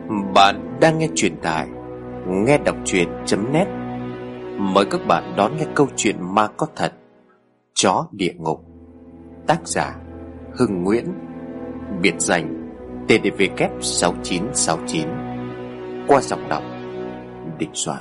Bạn đang nghe truyện tại nghe đọc truyện.net. Mời các bạn đón nghe câu chuyện ma có thật Chó Địa Ngục. Tác giả Hưng Nguyễn. Biệt danh TDVK6969. Qua giọng đọc Đình Soạn.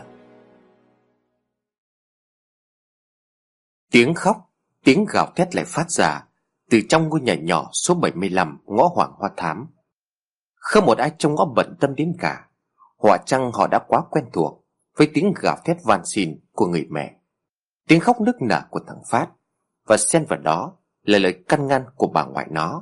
Tiếng khóc, tiếng gào thét lại phát ra từ trong ngôi nhà nhỏ số 75 ngõ Hoàng Hoa Thám. Không một ai trong ngõ bận tâm đến cả. Họa chăng họ đã quá quen thuộc với tiếng gào thét van xin của người mẹ, tiếng khóc nức nở của thằng Phát, và xen vào đó là lời căn ngăn của bà ngoại nó.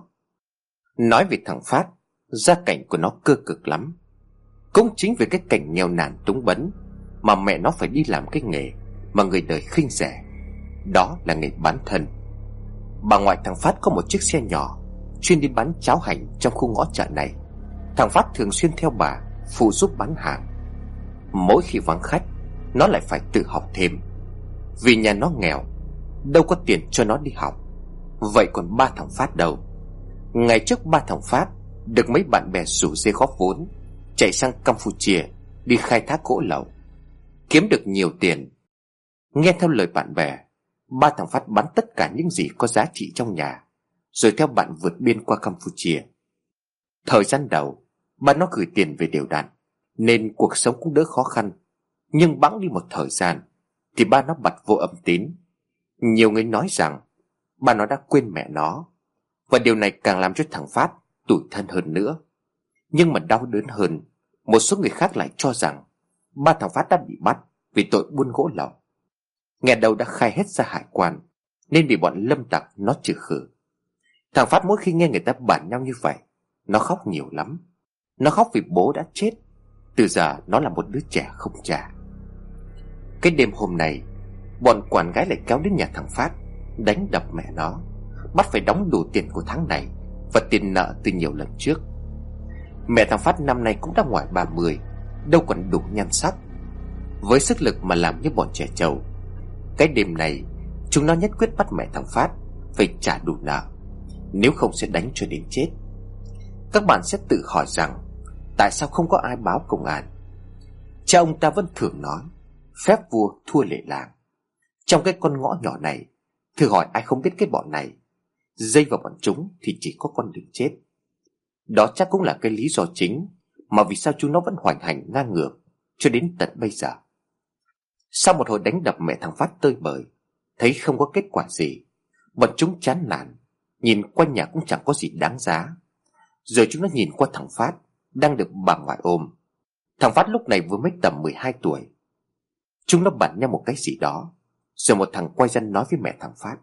Nói về thằng Phát, gia cảnh của nó cơ cực lắm. Cũng chính vì cái cảnh nghèo nàn túng bấn mà mẹ nó phải đi làm cái nghề mà người đời khinh rẻ, đó là nghề bán thân. Bà ngoại thằng Phát có một chiếc xe nhỏ chuyên đi bán cháo hành trong khu ngõ chợ này. Thằng Phát thường xuyên theo bà phụ giúp bán hàng. Mỗi khi vắng khách, nó lại phải tự học thêm, vì nhà nó nghèo, đâu có tiền cho nó đi học. Vậy còn ba thằng Phát đâu? Ngày trước ba thằng Phát được mấy bạn bè rủ dê góp vốn chạy sang Campuchia đi khai thác gỗ lậu, kiếm được nhiều tiền. Nghe theo lời bạn bè, ba thằng Phát bán tất cả những gì có giá trị trong nhà, rồi theo bạn vượt biên qua Campuchia. Thời gian đầu, ba nó gửi tiền về đều đặn nên cuộc sống cũng đỡ khó khăn. Nhưng bẵng đi một thời gian thì ba nó bặt vô âm tín. Nhiều người nói rằng ba nó đã quên mẹ nó, và điều này càng làm cho thằng Phát tủi thân hơn nữa. Nhưng mà đau đớn hơn, một số người khác lại cho rằng ba thằng Phát đã bị bắt vì tội buôn gỗ lậu. Nghe đầu đã khai hết ra hải quan nên bị bọn lâm tặc nó trừ khử. Thằng Phát mỗi khi nghe người ta bàn nhau như vậy, nó khóc nhiều lắm. Nó khóc vì bố đã chết. Từ giờ nó là một đứa trẻ không cha. Cái đêm hôm nay, bọn quản gái lại kéo đến nhà thằng Phát, đánh đập mẹ nó, bắt phải đóng đủ tiền của tháng này và tiền nợ từ nhiều lần trước. Mẹ thằng Phát năm nay cũng đã ngoài 30, đâu còn đủ nhan sắc. Với sức lực mà làm như bọn trẻ trâu, cái đêm này chúng nó nhất quyết bắt mẹ thằng Phát phải trả đủ nợ, nếu không sẽ đánh cho đến chết. Các bạn sẽ tự hỏi rằng tại sao không có ai báo công an. Cha ông ta vẫn thường nói phép vua thua lệ làng. Trong cái con ngõ nhỏ này, thử hỏi ai không biết cái bọn này, dây vào bọn chúng thì chỉ có con đường chết. Đó chắc cũng là cái lý do chính mà vì sao chúng nó vẫn hoành hành ngang ngược cho đến tận bây giờ. Sau một hồi đánh đập mẹ thằng Phát tơi bời, thấy không có kết quả gì, bọn chúng chán nản, nhìn quanh nhà cũng chẳng có gì đáng giá. Rồi chúng nó nhìn qua thằng Phát đang được bà ngoại ôm. Thằng Phát lúc này vừa mới tầm 12 tuổi. Chúng nó bắn nhau một cái gì đó, rồi một thằng quay ra nói với mẹ thằng Phát: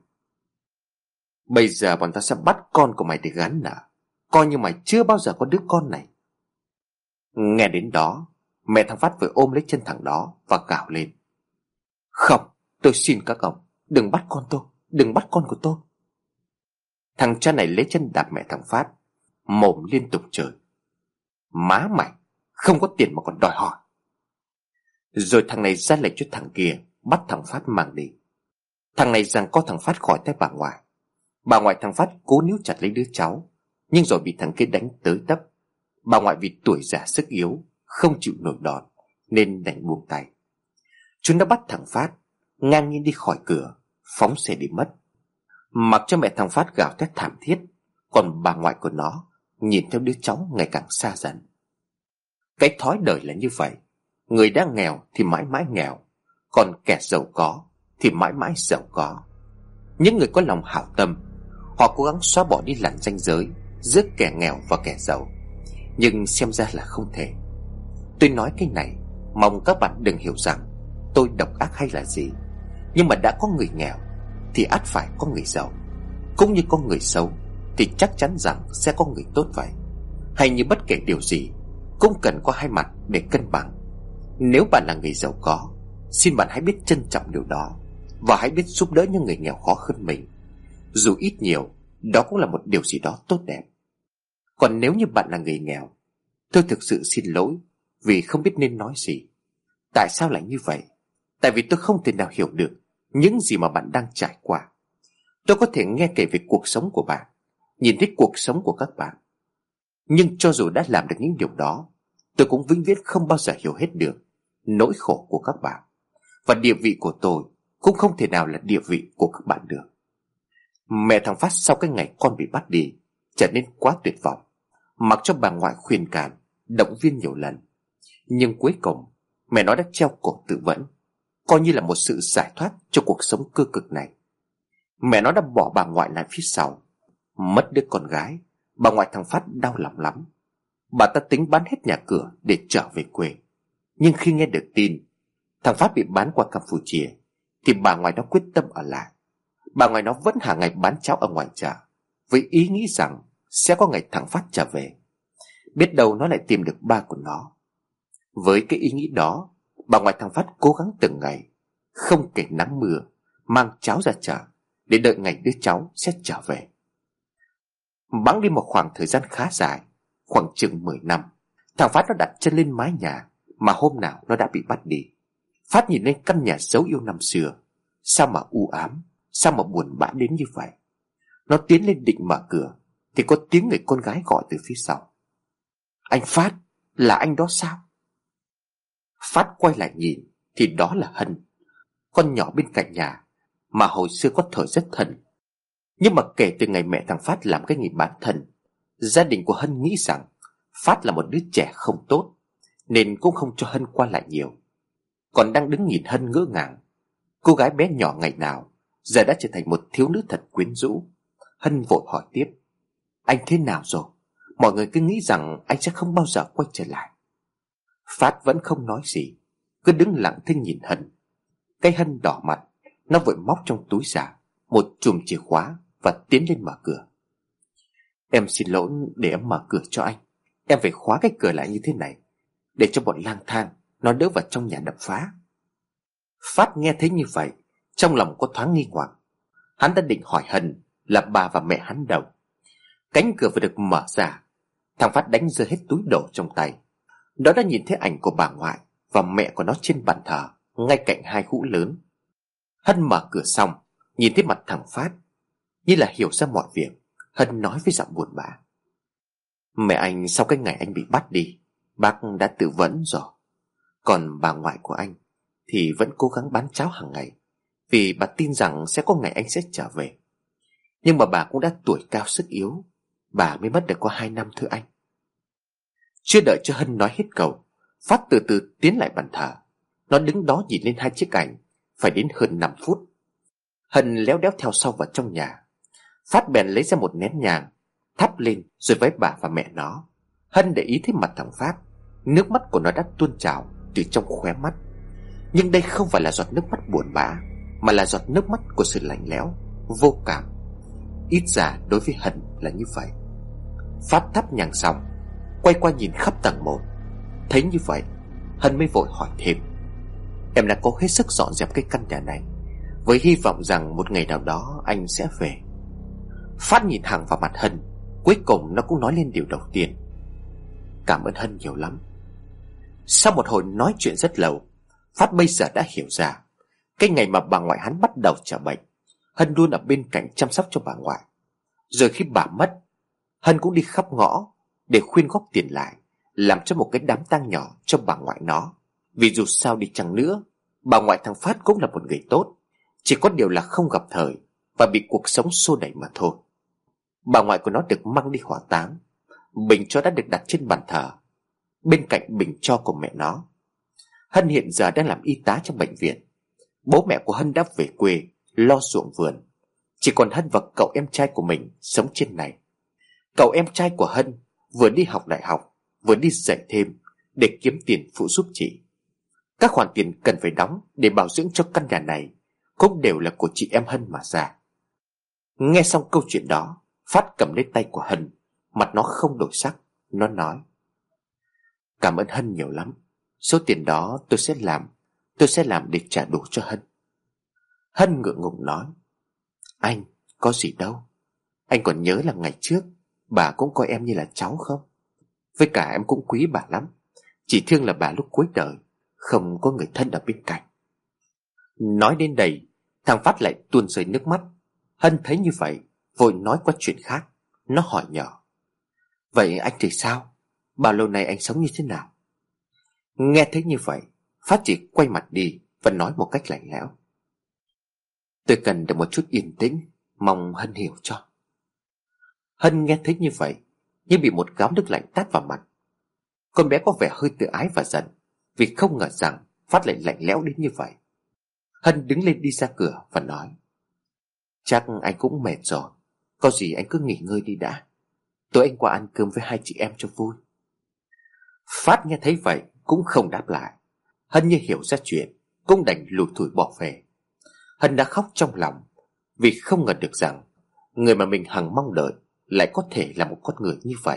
"Bây giờ bọn ta sẽ bắt con của mày để gán nợ, coi như mày chưa bao giờ có đứa con này." Nghe đến đó, mẹ thằng Phát vừa ôm lấy chân thằng đó và gào lên: "Không, tôi xin các ông, đừng bắt con tôi, đừng bắt con của tôi." Thằng cha này lấy chân đạp mẹ thằng Phát, mồm liên tục chửi: "Má mày, không có tiền mà còn đòi hỏi." Rồi thằng này ra lệnh cho thằng kia bắt thằng Phát mang đi. Thằng này giằng co thằng Phát khỏi tay bà ngoại. Bà ngoại thằng Phát cố níu chặt lấy đứa cháu, nhưng rồi bị thằng kia đánh tới tấp. Bà ngoại vì tuổi già sức yếu, không chịu nổi đòn nên đành buông tay. Chúng đã bắt thằng Phát, ngang nhiên đi khỏi cửa, phóng xe đi mất, mặc cho mẹ thằng Phát gào thét thảm thiết. Còn bà ngoại của nó nhìn theo đứa cháu ngày càng xa dần. Cái thói đời là như vậy. Người đang nghèo thì mãi mãi nghèo, còn kẻ giàu có thì mãi mãi giàu có. Những người có lòng hảo tâm, họ cố gắng xóa bỏ đi làn ranh giới giữa kẻ nghèo và kẻ giàu, nhưng xem ra là không thể. Tôi nói cái này mong các bạn đừng hiểu rằng tôi độc ác hay là gì. Nhưng mà đã có người nghèo thì ắt phải có người giàu, cũng như có người xấu thì chắc chắn rằng sẽ có người tốt vậy. Hay như bất kể điều gì cũng cần có hai mặt để cân bằng. Nếu bạn là người giàu có, xin bạn hãy biết trân trọng điều đó, và hãy biết giúp đỡ những người nghèo khó hơn mình. Dù ít nhiều, đó cũng là một điều gì đó tốt đẹp. Còn nếu như bạn là người nghèo, tôi thực sự xin lỗi vì không biết nên nói gì. Tại sao lại như vậy? Tại vì tôi không thể nào hiểu được những gì mà bạn đang trải qua. Tôi có thể nghe kể về cuộc sống của bạn, nhìn thấy cuộc sống của các bạn, nhưng cho dù đã làm được những điều đó tôi cũng vĩnh viễn không bao giờ hiểu hết được nỗi khổ của các bạn. Và địa vị của tôi cũng không thể nào là địa vị của các bạn được. Mẹ thằng Phát sau cái ngày con bị bắt đi trở nên quá tuyệt vọng. Mặc cho bà ngoại khuyên can, động viên nhiều lần, nhưng cuối cùng mẹ nó đã treo cổ tự vẫn, coi như là một sự giải thoát cho cuộc sống cơ cực này. Mẹ nó đã bỏ bà ngoại lại phía sau. Mất đứa con gái, bà ngoại thằng Phát đau lòng lắm. Bà ta tính bán hết nhà cửa để trở về quê. Nhưng khi nghe được tin thằng Phát bị bán qua Campuchia thì bà ngoại nó quyết tâm ở lại. Bà ngoại nó vẫn hàng ngày bán cháo ở ngoài chợ, với ý nghĩ rằng sẽ có ngày thằng Phát trở về, biết đâu nó lại tìm được ba của nó. Với cái ý nghĩ đó, bà ngoại thằng Phát cố gắng từng ngày, không kể nắng mưa, mang cháo ra chợ để đợi ngày đứa cháu sẽ trở về. Bẵng đi một khoảng thời gian khá dài, khoảng chừng 10 năm, thằng Phát nó đặt chân lên mái nhà mà hôm nào nó đã bị bắt đi. Phát nhìn lên căn nhà dấu yêu năm xưa, sao mà u ám, sao mà buồn bã đến như vậy. Nó tiến lên định mở cửa thì có tiếng người con gái gọi từ phía sau: "Anh Phát, là anh đó sao?" Phát quay lại nhìn thì đó là Hân, con nhỏ bên cạnh nhà mà hồi xưa có thời rất thân. Nhưng mà kể từ ngày mẹ thằng Phát làm cái nghề bán thân, gia đình của Hân nghĩ rằng Phát là một đứa trẻ không tốt, nên cũng không cho Hân qua lại nhiều. Còn đang đứng nhìn Hân ngỡ ngàng, cô gái bé nhỏ ngày nào giờ đã trở thành một thiếu nữ thật quyến rũ. Hân vội hỏi tiếp: "Anh thế nào rồi? Mọi người cứ nghĩ rằng anh sẽ không bao giờ quay trở lại." Phát vẫn không nói gì, cứ đứng lặng thinh nhìn Hân. Cái Hân đỏ mặt, nó vội móc trong túi ra một chùm chìa khóa và tiến lên mở cửa. "Em xin lỗi để em mở cửa cho anh. Em phải khóa cái cửa lại như thế này để cho bọn lang thang nó đỡ vào trong nhà đập phá." Phát nghe thấy như vậy, trong lòng có thoáng nghi hoặc. Hắn đã định hỏi Hân là bà và mẹ hắn đâu. Cánh cửa vừa được mở ra, thằng Phát đánh rơi hết túi đồ trong tay. Nó đã nhìn thấy ảnh của bà ngoại và mẹ của nó trên bàn thờ, ngay cạnh hai hũ lớn. Hân mở cửa xong, nhìn thấy mặt thằng Phát, như là hiểu ra mọi việc. Hân nói với giọng buồn bã: "Mẹ anh sau cái ngày anh bị bắt đi, bác đã tự vẫn rồi. Còn bà ngoại của anh thì vẫn cố gắng bán cháo hàng ngày, vì bà tin rằng sẽ có ngày anh sẽ trở về. Nhưng mà bà cũng đã tuổi cao sức yếu, bà mới mất được có 2 năm thưa anh." Chưa đợi cho Hân nói hết câu, Phát từ từ tiến lại bàn thờ. Nó đứng đó nhìn lên hai chiếc ảnh, phải đến hơn 5 phút. Hân léo đéo theo sau vào trong nhà. Phát bèn lấy ra một nén nhang, thắp lên rồi với bà và mẹ nó. Hân để ý thấy mặt thằng Phát, nước mắt của nó đã tuôn trào từ trong khóe mắt. Nhưng đây không phải là giọt nước mắt buồn bã, mà là giọt nước mắt của sự lạnh lẽo, vô cảm. Ít ra đối với Hân là như vậy. Phát thắp nhang xong, quay qua nhìn khắp tầng 1. Thấy như vậy, Hân mới vội hỏi thêm: "Em đã cố hết sức dọn dẹp cái căn nhà này, với hy vọng rằng một ngày nào đó anh sẽ về." Phát nhìn thẳng vào mặt Hân, cuối cùng nó cũng nói lên điều đầu tiên: "Cảm ơn Hân nhiều lắm." Sau một hồi nói chuyện rất lâu, Phát bây giờ đã hiểu ra, cái ngày mà bà ngoại hắn bắt đầu trở bệnh, Hân luôn ở bên cạnh chăm sóc cho bà ngoại. Rồi khi bà mất, Hân cũng đi khắp ngõ để khuyên góp tiền lại, làm cho một cái đám tang nhỏ cho bà ngoại nó. Vì dù sao đi chăng nữa, bà ngoại thằng Phát cũng là một người tốt, chỉ có điều là không gặp thời và bị cuộc sống xô đẩy mà thôi. Bà ngoại của nó được mang đi hỏa táng. Bình tro đã được đặt trên bàn thờ, bên cạnh bình tro của mẹ nó. Hân hiện giờ đang làm y tá trong bệnh viện. Bố mẹ của Hân đã về quê lo ruộng vườn, chỉ còn Hân và cậu em trai của mình sống trên này. Cậu em trai của Hân vừa đi học đại học, vừa đi dạy thêm để kiếm tiền phụ giúp chị. Các khoản tiền cần phải đóng để bảo dưỡng cho căn nhà này cũng đều là của chị em Hân mà ra. Nghe xong câu chuyện đó, Phát cầm lấy tay của Hân, mặt nó không đổi sắc. Nó nói: "Cảm ơn Hân nhiều lắm. Số tiền đó tôi sẽ làm để trả đủ cho Hân." Hân ngượng ngùng nói: "Anh, có gì đâu. Anh còn nhớ là ngày trước bà cũng coi em như là cháu không? Với cả em cũng quý bà lắm. Chỉ thương là bà lúc cuối đời không có người thân ở bên cạnh." Nói đến đây, thằng Phát lại tuôn rơi nước mắt. Hân thấy như vậy, vội nói qua chuyện khác. Nó hỏi nhỏ: "Vậy anh thì sao? Bao lâu nay anh sống như thế nào? Nghe thấy như vậy, Phát chỉ quay mặt đi và nói một cách lạnh lẽo: "Tôi cần được một chút yên tĩnh, mong Hân hiểu cho." Hân nghe thấy như vậy như bị một gáo nước lạnh tát vào mặt. Con bé có vẻ hơi tự ái và giận vì không ngờ rằng Phát lại lạnh lẽo đến như vậy. Hân đứng lên đi ra cửa và nói: "Chắc anh cũng mệt rồi, có gì anh cứ nghỉ ngơi đi đã. Tối anh qua ăn cơm với hai chị em cho vui." Phát nghe thấy vậy cũng không đáp lại. Hân như hiểu ra chuyện, cũng đành lủi thủi bỏ về. Hân đã khóc trong lòng vì không ngờ được rằng người mà mình hằng mong đợi lại có thể là một con người như vậy.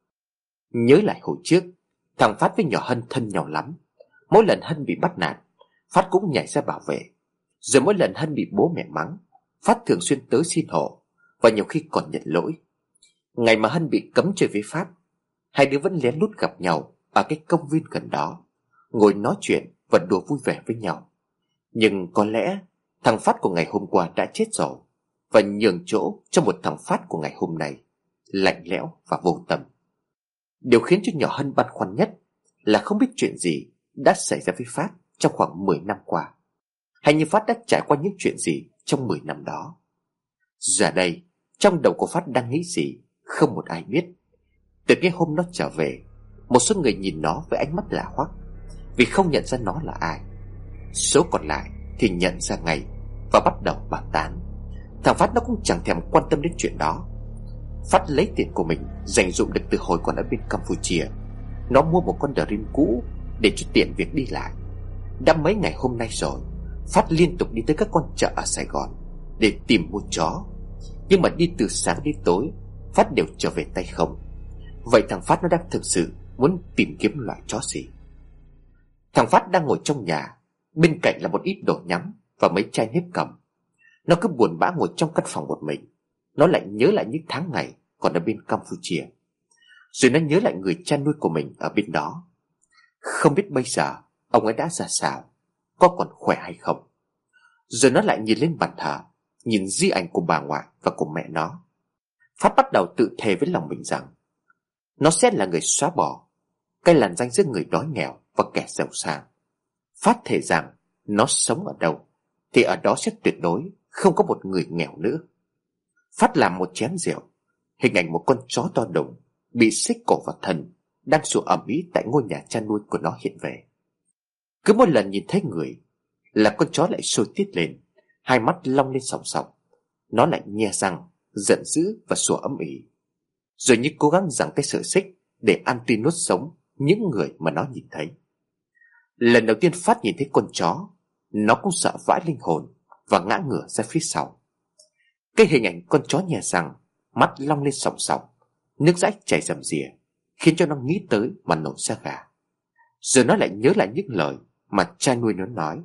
Nhớ lại hồi trước, thằng Phát với nhỏ Hân thân nhau lắm. Mỗi lần Hân bị bắt nạt, Phát cũng nhảy ra bảo vệ. Rồi mỗi lần Hân bị bố mẹ mắng, Phát thường xuyên tới xin hộ, và nhiều khi còn nhận lỗi. Ngày mà Hân bị cấm chơi với Phát, hai đứa vẫn lén lút gặp nhau ở cái công viên gần đó, ngồi nói chuyện và đùa vui vẻ với nhau. Nhưng có lẽ thằng Phát của ngày hôm qua đã chết rồi, và nhường chỗ cho một thằng Phát của ngày hôm nay, lạnh lẽo và vô tâm. Điều khiến cho nhỏ Hân băn khoăn nhất là không biết chuyện gì đã xảy ra với Phát trong khoảng 10 năm qua, hay như Phát đã trải qua những chuyện gì trong 10 năm đó. Giờ đây, trong đầu của Phát đang nghĩ gì không một ai biết. Từ cái hôm nó trở về, một số người nhìn nó với ánh mắt lạ hoắc vì không nhận ra nó là ai. Số còn lại thì nhận ra ngay và bắt đầu bàn tán. Thằng Phát nó cũng chẳng thèm quan tâm đến chuyện đó. Phát lấy tiền của mình dành dụm được từ hồi còn ở bên Campuchia. Nó mua một con Dream cũ để cho tiện việc đi lại. Đã mấy ngày hôm nay rồi, Phát liên tục đi tới các con chợ ở Sài Gòn để tìm mua chó. Nhưng mà đi từ sáng đến tối, Phát đều trở về tay không. Vậy thằng Phát nó đang thực sự muốn tìm kiếm loại chó gì? Thằng Phát đang ngồi trong nhà, bên cạnh là một ít đồ nhắm và mấy chai nếp cầm. Nó cứ buồn bã ngồi trong căn phòng một mình. Nó lại nhớ lại những tháng ngày còn ở bên Campuchia. Rồi nó nhớ lại người cha nuôi của mình ở bên đó. Không biết bây giờ ông ấy đã ra sao, có còn khỏe hay không. Rồi nó lại nhìn lên bàn thờ, nhìn di ảnh của bà ngoại và của mẹ nó. Phát bắt đầu tự thề với lòng mình rằng nó sẽ là người xóa bỏ cái làn ranh giữa người đói nghèo và kẻ giàu sang. Phát thề rằng nó sống ở đâu thì ở đó sẽ tuyệt đối không có một người nghèo nữa. Phát làm một chén rượu, hình ảnh một con chó to đùng bị xích cổ vào thân đang sủa ầm ĩ tại ngôi nhà chăn nuôi của nó hiện về. Cứ mỗi lần nhìn thấy người là con chó lại sôi tiết lên, hai mắt long lên sòng sòng. Nó lại nhe răng, giận dữ và sủa ầm ĩ, rồi như cố gắng giằng cái sợi xích để ăn tươi nuốt sống những người mà nó nhìn thấy. Lần đầu tiên Phát nhìn thấy con chó, nó cũng sợ vãi linh hồn và ngã ngửa ra phía sau. Cái hình ảnh con chó nhè răng, mắt long lên sòng sòng, nước dãi chảy rầm rìa, khiến cho nó nghĩ tới mà nổi da gà. Rồi nó lại nhớ lại những lời mà cha nuôi nó nói.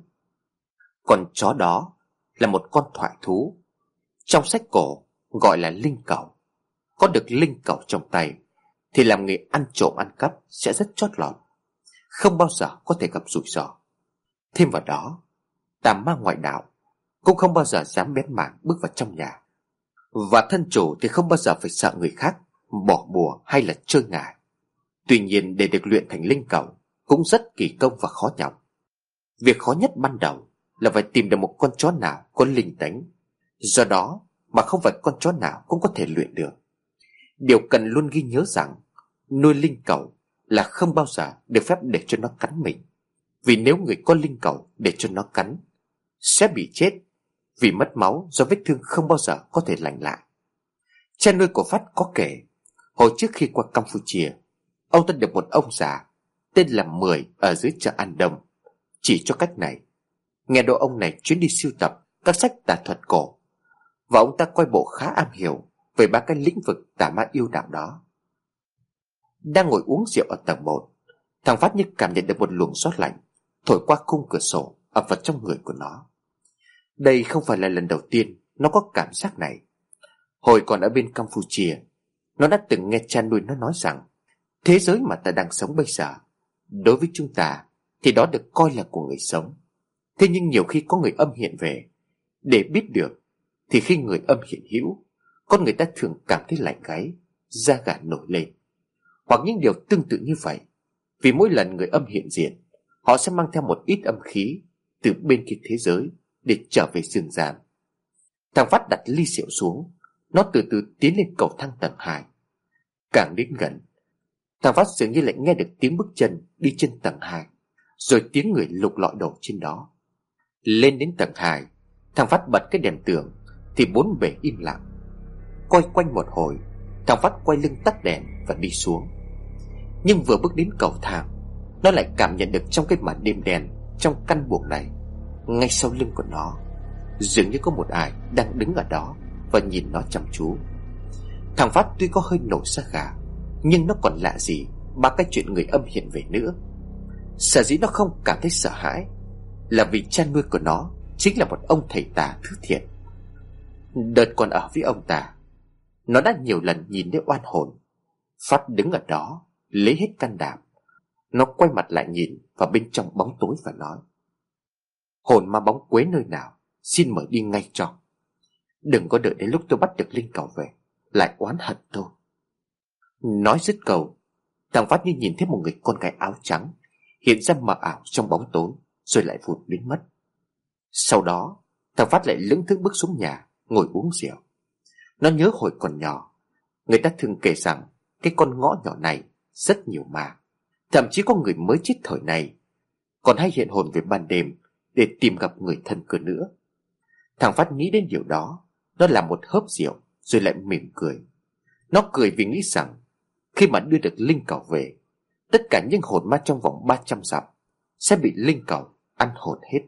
Con chó đó là một con thoại thú, trong sách cổ gọi là linh cẩu. Có được linh cẩu trong tay thì làm nghề ăn trộm ăn cắp sẽ rất chót lọt, không bao giờ có thể gặp rủi ro. Thêm vào đó, tà ma ngoại đạo cũng không bao giờ dám bén mảng bước vào trong nhà, và thân chủ thì không bao giờ phải sợ người khác bỏ bùa hay là chơi ngải. Tuy nhiên, để được luyện thành linh cẩu cũng rất kỳ công và khó nhọc. Việc khó nhất ban đầu là phải tìm được một con chó nào có linh tính. Do đó mà không phải con chó nào cũng có thể luyện được. Điều cần luôn ghi nhớ rằng nuôi linh cẩu là không bao giờ được phép để cho nó cắn mình. Vì nếu người có linh cẩu để cho nó cắn sẽ bị chết vì mất máu do vết thương không bao giờ có thể lành lại. Cha nuôi của Phát có kể, hồi trước khi qua Campuchia, ông ta được một ông già tên là Mười ở dưới chợ An Đông chỉ cho cách này. Nghe nói ông này chuyến đi sưu tập các sách tà thuật cổ, và ông ta coi bộ khá am hiểu về ba cái lĩnh vực tà ma yêu đạo đó. Đang ngồi uống rượu ở tầng 1, thằng Phát như cảm nhận được một luồng gió lạnh thổi qua khung cửa sổ ập vào trong người của nó. Đây không phải là lần đầu tiên nó có cảm giác này. Hồi còn ở bên Campuchia, nó đã từng nghe cha nuôi nó nói rằng thế giới mà ta đang sống bây giờ, đối với chúng ta thì đó được coi là của người sống. Thế nhưng nhiều khi có người âm hiện về, để biết được thì khi người âm hiện hữu, con người ta thường cảm thấy lạnh gáy, da gà nổi lên, hoặc những điều tương tự như vậy. Vì mỗi lần người âm hiện diện họ sẽ mang theo một ít âm khí từ bên kia thế giới để trở về dương gian. Thằng Phát đặt ly rượu xuống, nó từ từ tiến lên cầu thang tầng 2. Càng đến gần, thằng Phát dường như lại nghe được tiếng bước chân đi trên tầng 2, rồi tiếng người lục lọi đồ trên đó. Lên đến tầng 2, thằng Phát bật cái đèn tường thì bốn bề im lặng. Quay quanh một hồi, thằng Phát quay lưng tắt đèn và đi xuống. Nhưng vừa bước đến cầu thang, nó lại cảm nhận được trong cái màn đêm đen trong căn buồng này, ngay sau lưng của nó, dường như có một ai đang đứng ở đó và nhìn nó chăm chú. Thằng Phát tuy có hơi nổi da gà, nhưng nó còn lạ gì ba cái chuyện người âm hiện về nữa. Sở dĩ nó không cảm thấy sợ hãi là vì cha nuôi của nó chính là một ông thầy tà thứ thiệt. Đợt còn ở với ông ta, nó đã nhiều lần nhìn thấy oan hồn. Phát đứng ở đó lấy hết can đảm, nó quay mặt lại nhìn vào bên trong bóng tối và nói: "Hồn ma bóng quế nơi nào, xin mời đi ngay cho. Đừng có đợi đến lúc tôi bắt được linh cẩu về lại oán hận tôi." Nói dứt câu, thằng Phát như nhìn thấy một người con gái áo trắng hiện ra mờ ảo trong bóng tối, rồi lại vụt biến mất. Sau đó, thằng Phát lại lững thững bước xuống nhà, ngồi uống rượu. Nó nhớ hồi còn nhỏ, người ta thường kể rằng cái con ngõ nhỏ này rất nhiều ma. Thậm chí có người mới chết thời này còn hay hiện hồn về ban đêm để tìm gặp người thân cơ nữa. Thằng Phát nghĩ đến điều đó, nó làm một hớp rượu rồi lại mỉm cười. Nó cười vì nghĩ rằng khi mà đưa được linh cẩu về, tất cả những hồn ma trong vòng 300 dặm sẽ bị linh cẩu ăn hồn hết.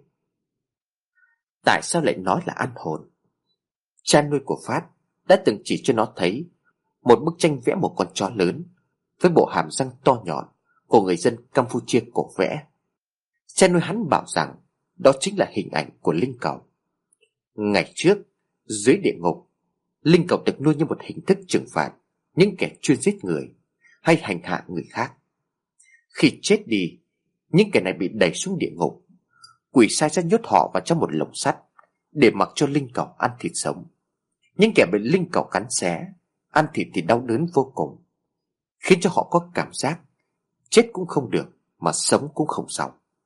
Tại sao lại nói là ăn hồn? Cha nuôi của Phát đã từng chỉ cho nó thấy một bức tranh vẽ một con chó lớn với bộ hàm răng to nhọn của người dân Campuchia cổ vẽ. Cha nuôi hắn bảo rằng đó chính là hình ảnh của linh cẩu. Ngày trước, dưới địa ngục, linh cẩu được nuôi như một hình thức trừng phạt những kẻ chuyên giết người hay hành hạ người khác. Khi chết đi, những kẻ này bị đẩy xuống địa ngục. Quỷ sai sẽ nhốt họ vào trong một lồng sắt để mặc cho linh cẩu ăn thịt sống. Những kẻ bị linh cẩu cắn xé, ăn thịt thì đau đớn vô cùng, khiến cho họ có cảm giác chết cũng không được mà sống cũng không xong.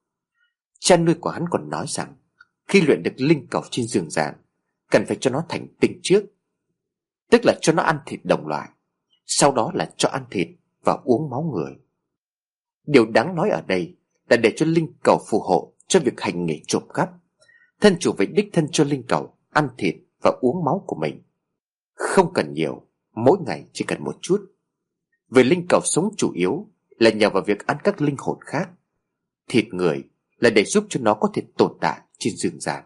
Cha nuôi của hắn còn nói rằng khi luyện được linh cẩu trên giường giàn, cần phải cho nó thành tinh trước, tức là cho nó ăn thịt đồng loại, sau đó là cho ăn thịt và uống máu người. Điều đáng nói ở đây là để cho linh cẩu phù hộ cho việc hành nghề trộm cắp. Thân chủ phải đích thân cho linh cẩu ăn thịt và uống máu của mình. Không cần nhiều, mỗi ngày chỉ cần một chút. Vì linh cẩu sống chủ yếu là nhờ vào việc ăn các linh hồn khác. Thịt người là để giúp cho nó có thể tồn tại trên dương gian.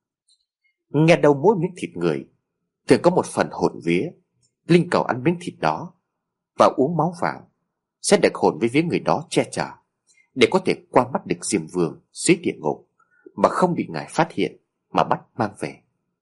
Nghe đâu mỗi miếng thịt người thường có một phần hồn vía. Linh cẩu ăn miếng thịt đó và uống máu vào sẽ được hồn với vía người đó che chở, để có thể qua mắt được Diêm Vương dưới địa ngục mà không bị ngài phát hiện mà bắt mang về.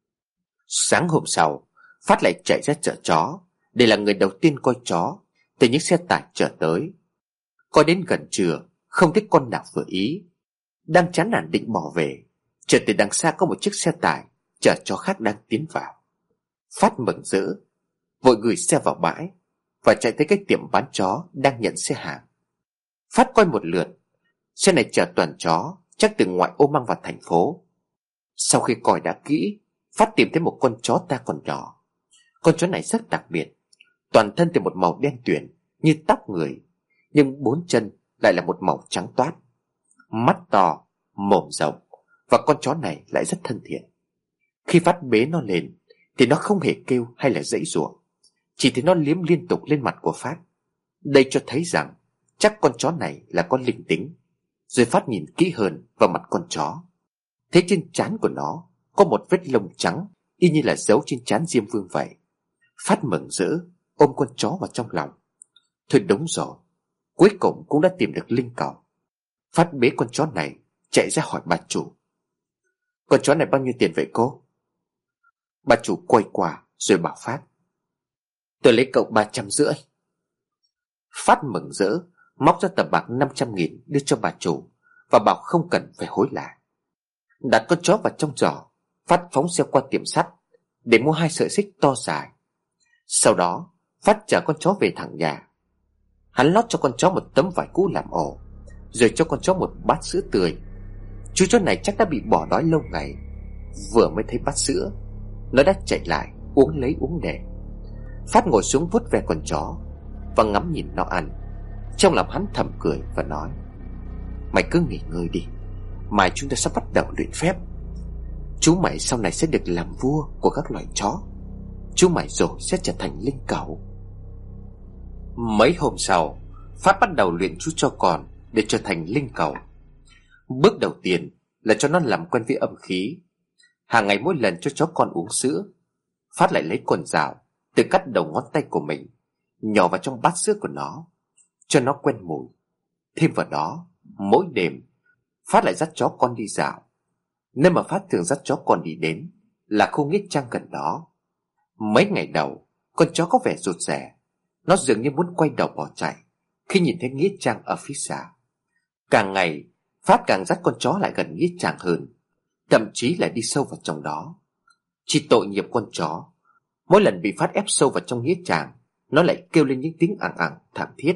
Sáng hôm sau, Phát lại chạy ra chợ chó để là người đầu tiên coi chó từ những xe tải chở tới. Coi đến gần trưa, không thấy con nào vừa ý. Đang chán nản định bỏ về, chợt từ đằng xa có một chiếc xe tải chở chó khác đang tiến vào. Phát mừng rỡ, vội gửi xe vào bãi và chạy tới cái tiệm bán chó đang nhận xe hàng. Phát coi một lượt, xe này chở toàn chó chắc từ ngoại ô mang vào thành phố. Sau khi coi đã kỹ, Phát tìm thấy một con chó ta còn nhỏ. Con chó này rất đặc biệt, toàn thân thì một màu đen tuyền như tóc người, nhưng bốn chân lại là một màu trắng toát. Mắt to, mồm rộng, và con chó này lại rất thân thiện. Khi Phát bế nó lên thì nó không hề kêu hay là giãy giụa, chỉ thấy nó liếm liên tục lên mặt của Phát. Đây cho thấy rằng chắc con chó này là con linh tính. Rồi Phát nhìn kỹ hơn vào mặt con chó, thấy trên trán của nó có một vết lông trắng y như là dấu trên trán Diêm Vương vậy. Phát mừng rỡ ôm con chó vào trong lòng. Thôi đúng rồi, cuối cùng cũng đã tìm được linh cẩu. Phát bế con chó này chạy ra hỏi bà chủ: "Con chó này bao nhiêu tiền vậy cô?" Bà chủ quay qua rồi bảo Phát: "Tôi lấy cậu 350." Phát mừng rỡ móc ra tờ bạc 500.000 đưa cho bà chủ và bảo không cần phải hối lại. Đặt con chó vào trong giỏ, Phát phóng xe qua tiệm sắt để mua 2 sợi xích to dài. Sau đó Phát chở con chó về thẳng nhà. Hắn lót cho con chó một tấm vải cũ làm ổ, rồi cho con chó một bát sữa tươi. Chú chó này chắc đã bị bỏ đói lâu ngày, vừa mới thấy bát sữa nó đã chạy lại uống lấy uống để. Phát ngồi xuống vuốt ve con chó và ngắm nhìn nó ăn. Trong lòng hắn thầm cười và nói: mày cứ nghỉ ngơi đi, mai chúng ta sắp bắt đầu luyện phép. Chú mày sau này sẽ được làm vua của các loài chó. Chú mày rồi sẽ trở thành linh cẩu. Mấy hôm sau, Phát bắt đầu luyện chú chó con để trở thành linh cẩu. Bước đầu tiên là cho nó làm quen với âm khí. Hàng ngày mỗi lần cho chó con uống sữa, Phát lại lấy con dao tự cắt đầu ngón tay của mình, nhỏ vào trong bát sữa của nó, cho nó quen mùi. Thêm vào đó, mỗi đêm Phát lại dắt chó con đi dạo. Nơi mà Phát thường dắt chó con đi đến là khu nghĩa trang gần đó. Mấy ngày đầu, con chó có vẻ rụt rè. Nó dường như muốn quay đầu bỏ chạy khi nhìn thấy nghĩa trang ở phía xa. Càng ngày, Phát càng dắt con chó lại gần nghĩa trang hơn, thậm chí là đi sâu vào trong đó. Chỉ tội nghiệp con chó, mỗi lần bị Phát ép sâu vào trong nghĩa trang, nó lại kêu lên những tiếng ẳng ẳng thảm thiết.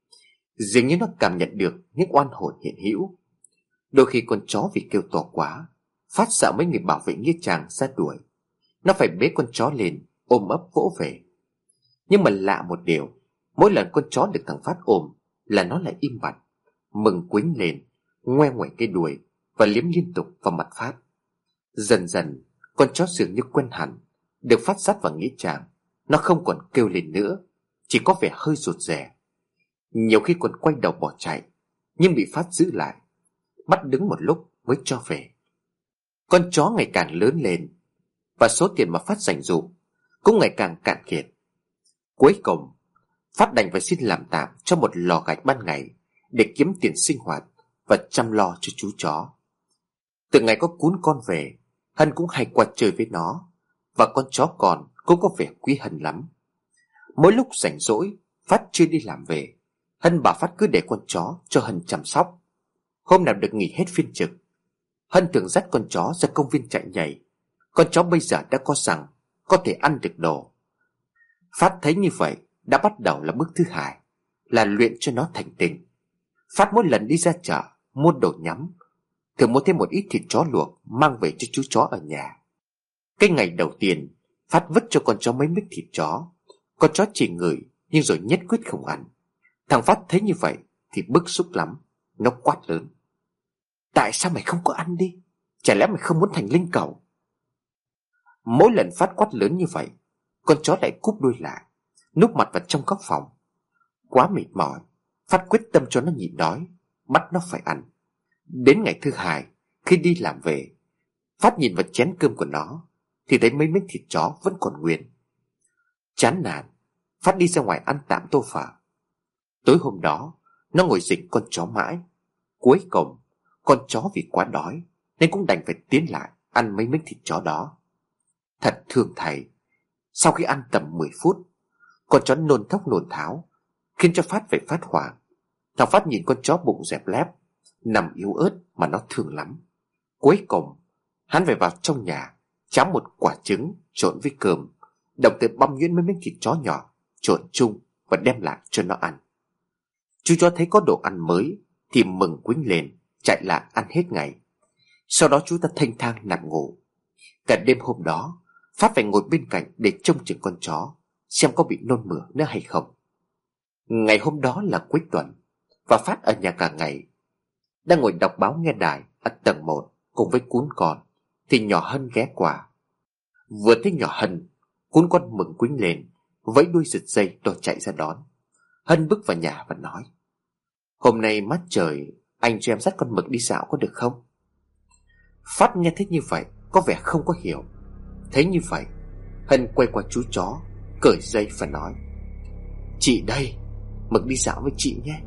Dường như nó cảm nhận được những oan hồn hiện hữu. Đôi khi con chó vì kêu to quá, Phát sợ mấy người bảo vệ nghĩa trang ra đuổi, nó phải bế con chó lên ôm ấp vỗ về. Nhưng mà lạ một điều, mỗi lần con chó được thằng Phát ôm là nó lại im bặt, mừng quýnh lên, ngoe ngoẩy cái đuôi và liếm liên tục vào mặt Phát. Dần dần, con chó dường như quen hẳn, được Phát dắt vào nghĩa trang. Nó không còn kêu lên nữa, chỉ có vẻ hơi rụt rè. Nhiều khi còn quay đầu bỏ chạy, nhưng bị Phát giữ lại, bắt đứng một lúc mới cho về. Con chó ngày càng lớn lên, và số tiền mà Phát dành dụm cũng ngày càng cạn kiệt. Cuối cùng, Phát đành phải xin làm tạm cho một lò gạch ban ngày để kiếm tiền sinh hoạt và chăm lo cho chú chó. Từ ngày có cún con về, Hân cũng hay qua chơi với nó, và con chó con cũng có vẻ quý Hân lắm. Mỗi lúc rảnh rỗi, Phát chưa đi làm về, Hân bảo Phát cứ để con chó cho Hân chăm sóc. Hôm nào được nghỉ hết phiên trực, Hân thường dắt con chó ra công viên chạy nhảy. Con chó bây giờ đã có răng, có thể ăn được đồ. Phát thấy như vậy đã bắt đầu là bước thứ hai, là luyện cho nó thành tinh. Phát mỗi lần đi ra chợ mua đồ nhắm, thường mua thêm một ít thịt chó luộc mang về cho chú chó ở nhà. Cái ngày đầu tiên, Phát vứt cho con chó mấy miếng thịt chó. Con chó chỉ ngửi nhưng rồi nhất quyết không ăn. Thằng Phát thấy như vậy thì bức xúc lắm. Nó quát lớn: tại sao mày không có ăn đi? Chả lẽ mày không muốn thành linh cẩu? Mỗi lần Phát quát lớn như vậy, con chó lại cúp đuôi lại, núp mặt vào trong góc phòng. Quá mệt mỏi, Phát quyết tâm cho nó nhịn đói, bắt nó phải ăn. Đến ngày thứ hai, khi đi làm về, Phát nhìn vào chén cơm của nó thì thấy mấy miếng thịt chó vẫn còn nguyên. Chán nản, Phát đi ra ngoài ăn tạm tô phở. Tối hôm đó, nó ngồi rình con chó mãi. Cuối cùng, con chó vì quá đói nên cũng đành phải tiến lại ăn mấy miếng thịt chó đó. Thật thương thầy, sau khi ăn tầm 10 phút, con chó nôn thốc nôn tháo, khiến cho Phát phải phát hoảng. Thằng Phát nhìn con chó bụng dẹp lép, nằm yếu ớt mà nó thương lắm. Cuối cùng, hắn phải vào trong nhà cháo một quả trứng trộn với cơm, đồng thời băm nhuyễn mấy miếng thịt chó nhỏ trộn chung và đem lại cho nó ăn. Chú chó thấy có đồ ăn mới thì mừng quýnh lên, chạy lại ăn hết ngày. Sau đó chú ta thênh thang nằm ngủ. Cả đêm hôm đó, Phát phải ngồi bên cạnh để trông chừng con chó, xem có bị nôn mửa nữa hay không. Ngày hôm đó là cuối tuần, và Phát ở nhà cả ngày. Đang ngồi đọc báo nghe đài ở tầng 1 cùng với cún con thì nhỏ Hân ghé qua. Vừa thấy nhỏ Hân, cún con mừng quýnh lên, vẫy đuôi giật dây rồi chạy ra đón. Hân bước vào nhà và nói: hôm nay mát trời, anh cho em dắt con mực đi dạo có được không? Phát nghe thấy như vậy có vẻ không có hiểu. Thấy như vậy, Hân quay qua chú chó, cởi dây và nói: chị đây, mực đi dạo với chị nhé.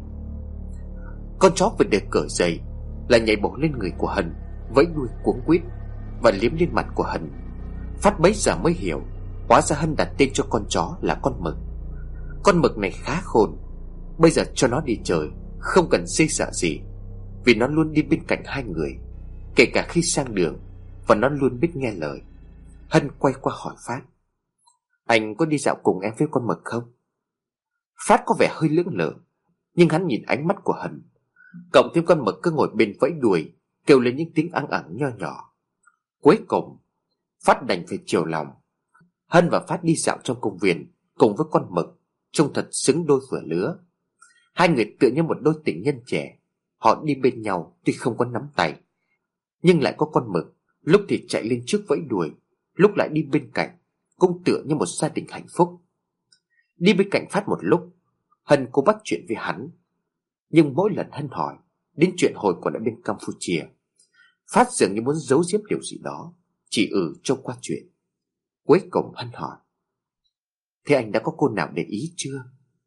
Con chó vừa được cởi dây là nhảy bổ lên người của Hân, vẫy đuôi cuống quýt và liếm lên mặt của Hân. Phát bấy giờ mới hiểu, hóa ra Hân đặt tên cho con chó là con mực. Con mực này khá khôn, bây giờ cho nó đi chơi không cần dây sợ gì, vì nó luôn đi bên cạnh hai người, kể cả khi sang đường, và nó luôn biết nghe lời. Hân quay qua hỏi Phát: anh có đi dạo cùng em với con mực không? Phát có vẻ hơi lưỡng lự, nhưng hắn nhìn ánh mắt của Hân, Cộng thêm con mực cứ ngồi bên vẫy đuôi, kêu lên những tiếng ăng ẳng nho nhỏ. Cuối cùng Phát đành phải chiều lòng. Hân và Phát đi dạo trong công viên cùng với con mực, trông thật xứng đôi vừa lứa. Hai người tựa như một đôi tình nhân trẻ. Họ đi bên nhau tuy không có nắm tay, nhưng lại có con mực lúc thì chạy lên trước vẫy đuôi, lúc lại đi bên cạnh, cũng tựa như một gia đình hạnh phúc. Đi bên cạnh Phát một lúc, Hân cô bắt chuyện với hắn, nhưng mỗi lần Hân hỏi đến chuyện hồi còn ở bên Campuchia, Phát dường như muốn giấu giếm điều gì đó, chỉ cho qua chuyện. Cuối cùng Hân hỏi: thế anh đã có cô nào để ý chưa?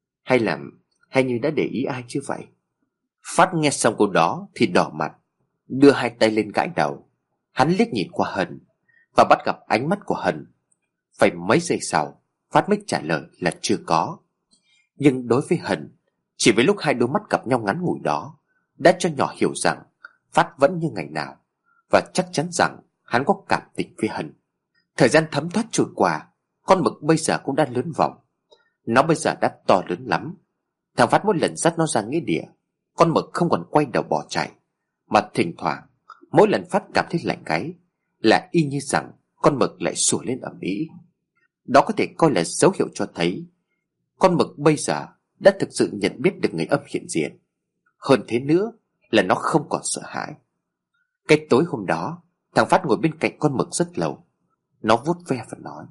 Hay như đã để ý ai chưa vậy? Phát nghe xong câu đó thì đỏ mặt, đưa hai tay lên gãi đầu. Hắn liếc nhìn qua Hân và bắt gặp ánh mắt của Hân. Phải mấy giây sau, Phát mới trả lời là chưa có. Nhưng đối với Hân, chỉ với lúc hai đôi mắt gặp nhau ngắn ngủi đó đã cho nhỏ hiểu rằng Phát vẫn như ngày nào, và chắc chắn rằng hắn có cảm tình với Hân. Thời gian thấm thoát trôi qua, con mực bây giờ cũng đã lớn vòng. Nó bây giờ đã to lớn lắm. Thằng Phát mỗi lần dắt nó ra nghĩa địa, con mực không còn quay đầu bỏ chạy, mà thỉnh thoảng mỗi lần Phát cảm thấy lạnh gáy là y như rằng con mực lại sủa lên ầm ĩ. Đó có thể coi là dấu hiệu cho thấy con mực bây giờ đã thực sự nhận biết được người âm hiện diện. Hơn thế nữa là nó không còn sợ hãi. Cái tối hôm đó, thằng Phát ngồi bên cạnh con mực rất lâu. Nó vuốt ve và nói: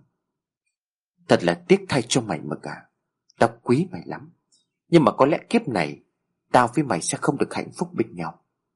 thật là tiếc thay cho mày Mực à. Tao quý mày lắm, nhưng mà có lẽ kiếp này tao với mày sẽ không được hạnh phúc bên nhau.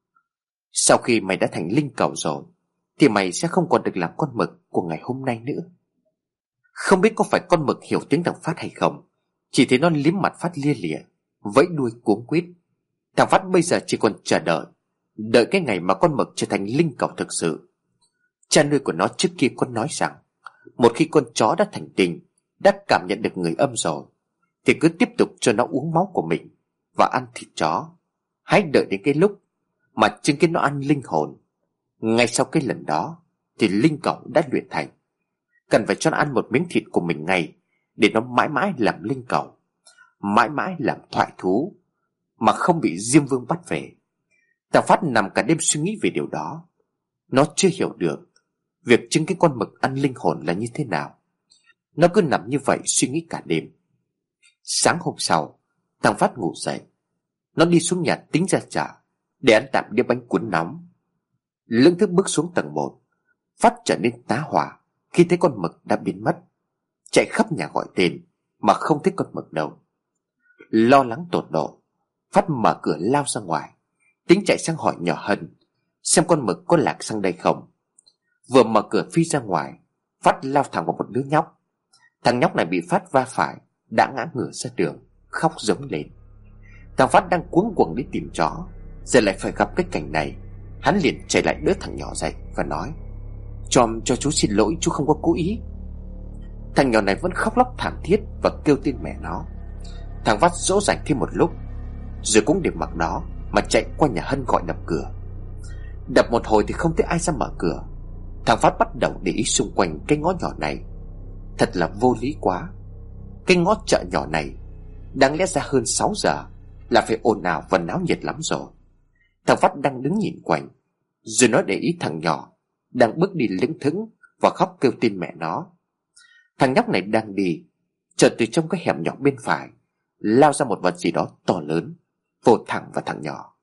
Sau khi mày đã thành linh cẩu rồi thì mày sẽ không còn được làm con mực của ngày hôm nay nữa. Không biết có phải con mực hiểu tiếng thằng Phát hay không, chỉ thấy nó liếm mặt Phát lia lịa, vẫy đuôi cuống quýt. Thằng Phát bây giờ chỉ còn chờ đợi cái ngày mà con mực trở thành linh cẩu thực sự. Cha nuôi của nó trước kia có nói rằng một khi con chó đã thành tinh, đã cảm nhận được người âm rồi, thì cứ tiếp tục cho nó uống máu của mình và ăn thịt chó. Hãy đợi đến cái lúc mà chứng kiến nó ăn linh hồn. Ngay sau cái lần đó thì linh cẩu đã luyện thành. Cần phải cho nó ăn một miếng thịt của mình ngay, để nó mãi mãi làm linh cẩu, mãi mãi làm thoại thú, mà không bị Diêm Vương bắt về. Thằng Phát nằm cả đêm suy nghĩ về điều đó. Nó chưa hiểu được việc chứng kiến con mực ăn linh hồn là như thế nào. Nó cứ nằm như vậy suy nghĩ cả đêm. Sáng hôm sau, thằng Phát ngủ dậy. Nó đi xuống nhà tính ra trà để ăn tạm đĩa bánh cuốn nóng. Lững thững bước xuống tầng 1, Phát trở nên tá hỏa khi thấy con mực đã biến mất. Chạy khắp nhà gọi tên mà không thấy con mực đâu. Lo lắng tột độ, Phát mở cửa lao ra ngoài, tính chạy sang hỏi nhỏ Hân xem con mực có lạc sang đây không. Vừa mở cửa phi ra ngoài, Phát lao thẳng vào một đứa nhóc. Thằng nhóc này bị Phát va phải, đã ngã ngửa ra đường, khóc giống lên. Thằng Phát đang cuống cuồng đi tìm chó, giờ lại phải gặp cái cảnh này. Hắn liền chạy lại đỡ thằng nhỏ dậy và nói: cho chú xin lỗi, chú không có cố ý. Thằng nhỏ này vẫn khóc lóc thảm thiết và kêu tên mẹ nó. Thằng Phát dỗ dành thêm một lúc, rồi cũng để mặc đó mà chạy qua nhà Hân gọi đập cửa. Đập một hồi thì không thấy ai ra mở cửa. Thằng Phát bắt đầu để ý xung quanh cái ngõ nhỏ này. Thật là vô lý quá. Cái ngõ chợ nhỏ này đáng lẽ ra hơn 6 giờ là phải ồn ào và náo nhiệt lắm rồi. Thằng Phát đang đứng nhìn quanh, rồi nó để ý thằng nhỏ đang bước đi lững thững và khóc kêu tên mẹ nó. Thằng nhóc này đang đi, chợt từ trong cái hẻm nhỏ bên phải lao ra một vật gì đó to lớn, vồ thẳng vào thằng nhỏ.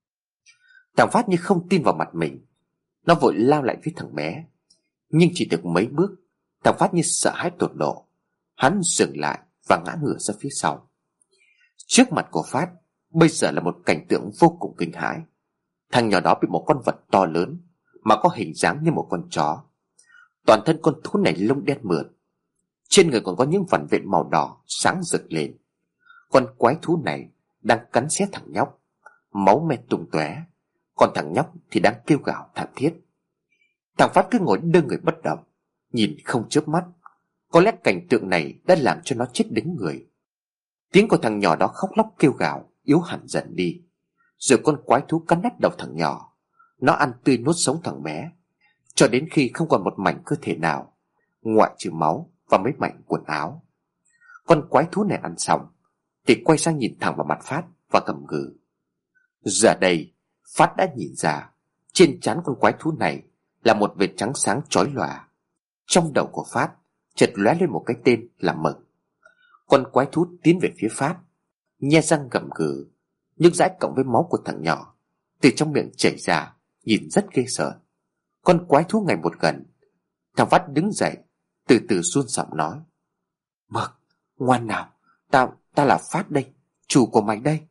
Thằng Phát như không tin vào mặt mình. Nó vội lao lại với thằng bé, nhưng chỉ được mấy bước, thằng Phát như sợ hãi tột độ. Hắn dừng lại và ngã ngửa ra phía sau. Trước mặt của Phát bây giờ là một cảnh tượng vô cùng kinh hãi. Thằng nhỏ đó bị một con vật to lớn mà có hình dáng như một con chó. Toàn thân con thú này lông đen mượt, trên người còn có những vằn vện màu đỏ sáng rực lên. Con quái thú này đang cắn xé thằng nhóc, máu me tung tóe, còn thằng nhóc thì đang kêu gào thảm thiết. Thằng Phát cứ ngồi đơ người bất động, nhìn không chớp mắt. Có lẽ cảnh tượng này đã làm cho nó chết đứng người. Tiếng của thằng nhỏ đó khóc lóc kêu gào yếu hẳn dần đi. Rồi con quái thú cắn nát đầu thằng nhỏ. Nó ăn tươi nuốt sống thằng bé, cho đến khi không còn một mảnh cơ thể nào, ngoại trừ máu và mấy mảnh quần áo. Con quái thú này ăn xong thì quay sang nhìn thẳng vào mặt Phát và gầm gừ: Giờ đây Phát đã nhìn ra trên trán con quái thú này là một vệt trắng sáng chói lòa. Trong đầu của Phát chợt lóe lên một cái tên là Mực. Con quái thú tiến về phía Phát, nhe răng gầm gừ, nước dãi cộng với máu của thằng nhỏ từ trong miệng chảy ra, nhìn rất ghê sợ. Con quái thú ngày một gần. Thằng Phát đứng dậy, từ từ run giọng nói: Mực, ngoan nào, ta là Phát đây, chủ của mày đây.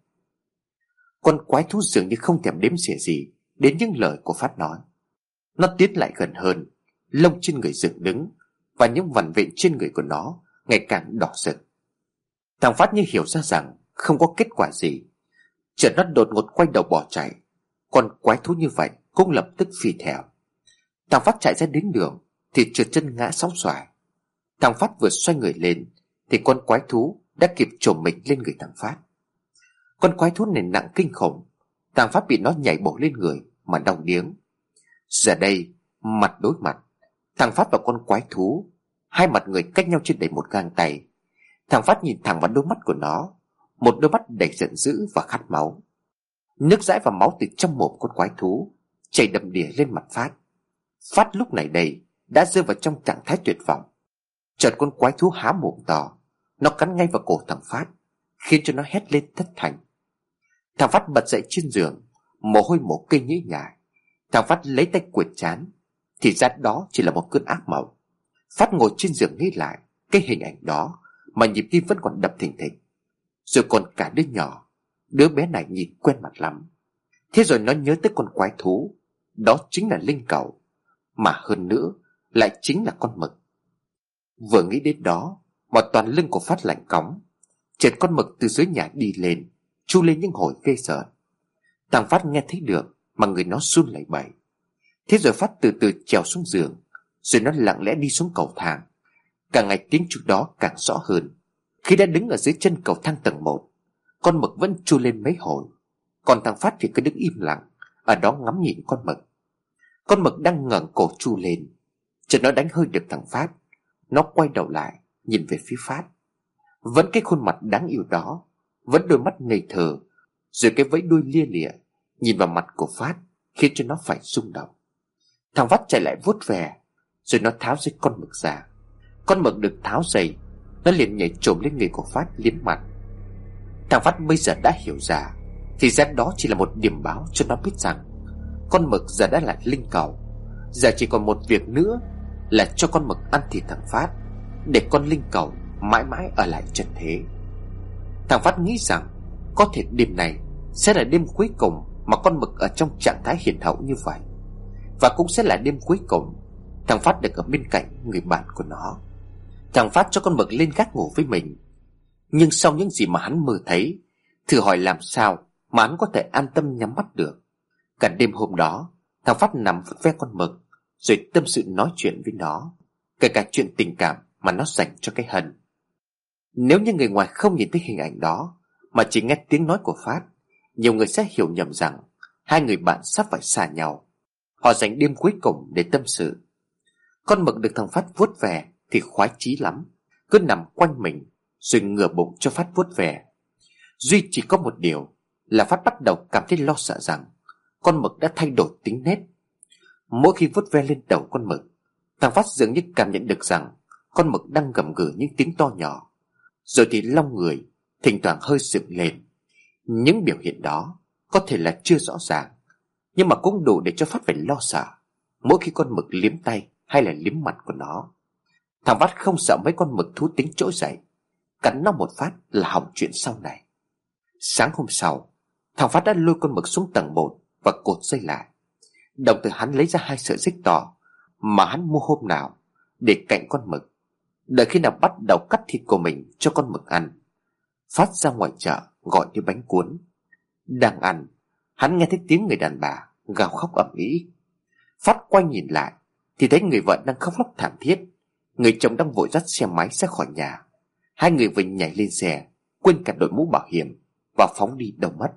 Con quái thú dường như không thèm đếm xỉa gì đến những lời của Phát nói. Nó tiến lại gần hơn, lông trên người dựng đứng và những vằn vện trên người của nó ngày càng đỏ rực. Thằng Phát như hiểu ra rằng không có kết quả gì, chợt nó đột ngột quay đầu bỏ chạy. Con quái thú như vậy cũng lập tức phi theo. Thằng Phát chạy ra đến đường thì trượt chân ngã sóng xoài. Thằng Phát vừa xoay người lên thì con quái thú đã kịp chồm mình lên người thằng Phát. Con quái thú này nặng kinh khủng, thằng Phát bị nó nhảy bổ lên người mà đau điếng. Giờ đây mặt đối mặt, thằng Phát và con quái thú, hai mặt người cách nhau trên đầy một gang tay. Thằng Phát nhìn thẳng vào đôi mắt của nó, một đôi mắt đầy giận dữ và khát máu. Nước dãi và máu từ trong mồm con quái thú chảy đầm đìa lên mặt Phát. Phát lúc này đây đã rơi vào trong trạng thái tuyệt vọng. Chợt con quái thú há mồm to, nó cắn ngay vào cổ thằng Phát, khiến cho nó hét lên thất thanh. Thằng Phát bật dậy trên giường, mồ hôi mồ kê nhễ nhại. Thằng Phát lấy tay quệt trán, thì ra đó chỉ là một cơn ác mộng. Phát ngồi trên giường nghĩ lại cái hình ảnh đó mà nhịp tim vẫn còn đập thình thịch. Rồi còn cả đứa nhỏ, đứa bé này nhìn quen mặt lắm. Thế rồi nó nhớ tới con quái thú, đó chính là linh cẩu, mà hơn nữa lại chính là con Mực. Vừa nghĩ đến đó mà toàn lưng của Phát lạnh cóng. Chợt con Mực từ dưới nhà đi lên, chu lên những hồi ghê sợ. Thằng Phát nghe thấy được mà người nó run lẩy bẩy. Thế rồi Phát từ từ trèo xuống giường, rồi nó lặng lẽ đi xuống cầu thang. Càng ngày tiếng chuông đó càng rõ hơn. Khi đã đứng ở dưới chân cầu thang tầng 1, con Mực vẫn chu lên mấy hồi, còn thằng Phát thì cứ đứng im lặng ở đó ngắm nhìn con Mực. Con Mực đang ngẩng cổ chu lên, chợt nó đánh hơi được thằng Phát. Nó quay đầu lại nhìn về phía Phát, vẫn cái khuôn mặt đáng yêu đó, vẫn đôi mắt ngây thơ, rồi cái vẫy đuôi lia lịa nhìn vào mặt của Phát khiến cho nó phải rung động. Thằng Phát chạy lại vuốt về, rồi nó tháo dây con Mực ra. Con Mực được tháo dây, nó liền nhảy trồm lên người của Phát liếm mặt. Thằng Phát bây giờ đã hiểu ra, thì ra đó chỉ là một điểm báo cho nó biết rằng con Mực giờ đã là linh cẩu. Giờ chỉ còn một việc nữa là cho con Mực ăn thịt thằng Phát, để con linh cẩu mãi mãi ở lại trần thế. Thằng Phát nghĩ rằng có thể đêm này sẽ là đêm cuối cùng mà con Mực ở trong trạng thái hiền hậu như vậy, và cũng sẽ là đêm cuối cùng thằng Phát được ở bên cạnh người bạn của nó. Thằng Phát cho con Mực lên gác ngủ với mình. Nhưng sau những gì mà hắn mơ thấy, thử hỏi làm sao mà hắn có thể an tâm nhắm mắt được. Cả đêm hôm đó, thằng Phát nằm vuốt ve con Mực, rồi tâm sự nói chuyện với nó, kể cả chuyện tình cảm mà nó dành cho cái Hân. Nếu như người ngoài không nhìn thấy hình ảnh đó mà chỉ nghe tiếng nói của Phát, nhiều người sẽ hiểu nhầm rằng hai người bạn sắp phải xa nhau. Họ dành đêm cuối cùng để tâm sự. Con Mực được thằng Phát vuốt về thì khoái chí lắm, cứ nằm quanh mình rồi ngửa bụng cho Phát vuốt về. Duy chỉ có một điều là Phát bắt đầu cảm thấy lo sợ rằng con Mực đã thay đổi tính nết. Mỗi khi vuốt ve lên đầu con Mực, thằng Phát dường như cảm nhận được rằng con Mực đang gầm gừ những tiếng to nhỏ, rồi thì lông người thỉnh thoảng hơi dựng lên. Những biểu hiện đó có thể là chưa rõ ràng, nhưng mà cũng đủ để cho Phát phải lo sợ mỗi khi con Mực liếm tay hay là liếm mặt của nó. Thằng Phát không sợ mấy con Mực thú tính trỗi dậy, cắn nó một phát là hỏng chuyện sau này. Sáng hôm sau, thằng Phát đã lôi con Mực xuống tầng 1 và cột dây lại. Đồng thời hắn lấy ra 2 sợi xích to mà hắn mua hôm nào để cạnh con Mực, đợi khi nào bắt đầu cắt thịt của mình cho con Mực ăn. Phát ra ngoài chợ gọi đi bánh cuốn. Đang ăn, hắn nghe thấy tiếng người đàn bà gào khóc ầm ĩ. Phát quay nhìn lại thì thấy người vợ đang khóc lóc thảm thiết, người chồng đang vội dắt xe máy ra khỏi nhà. Hai người vừa nhảy lên xe, quên cả đội mũ bảo hiểm và phóng đi đâu mất.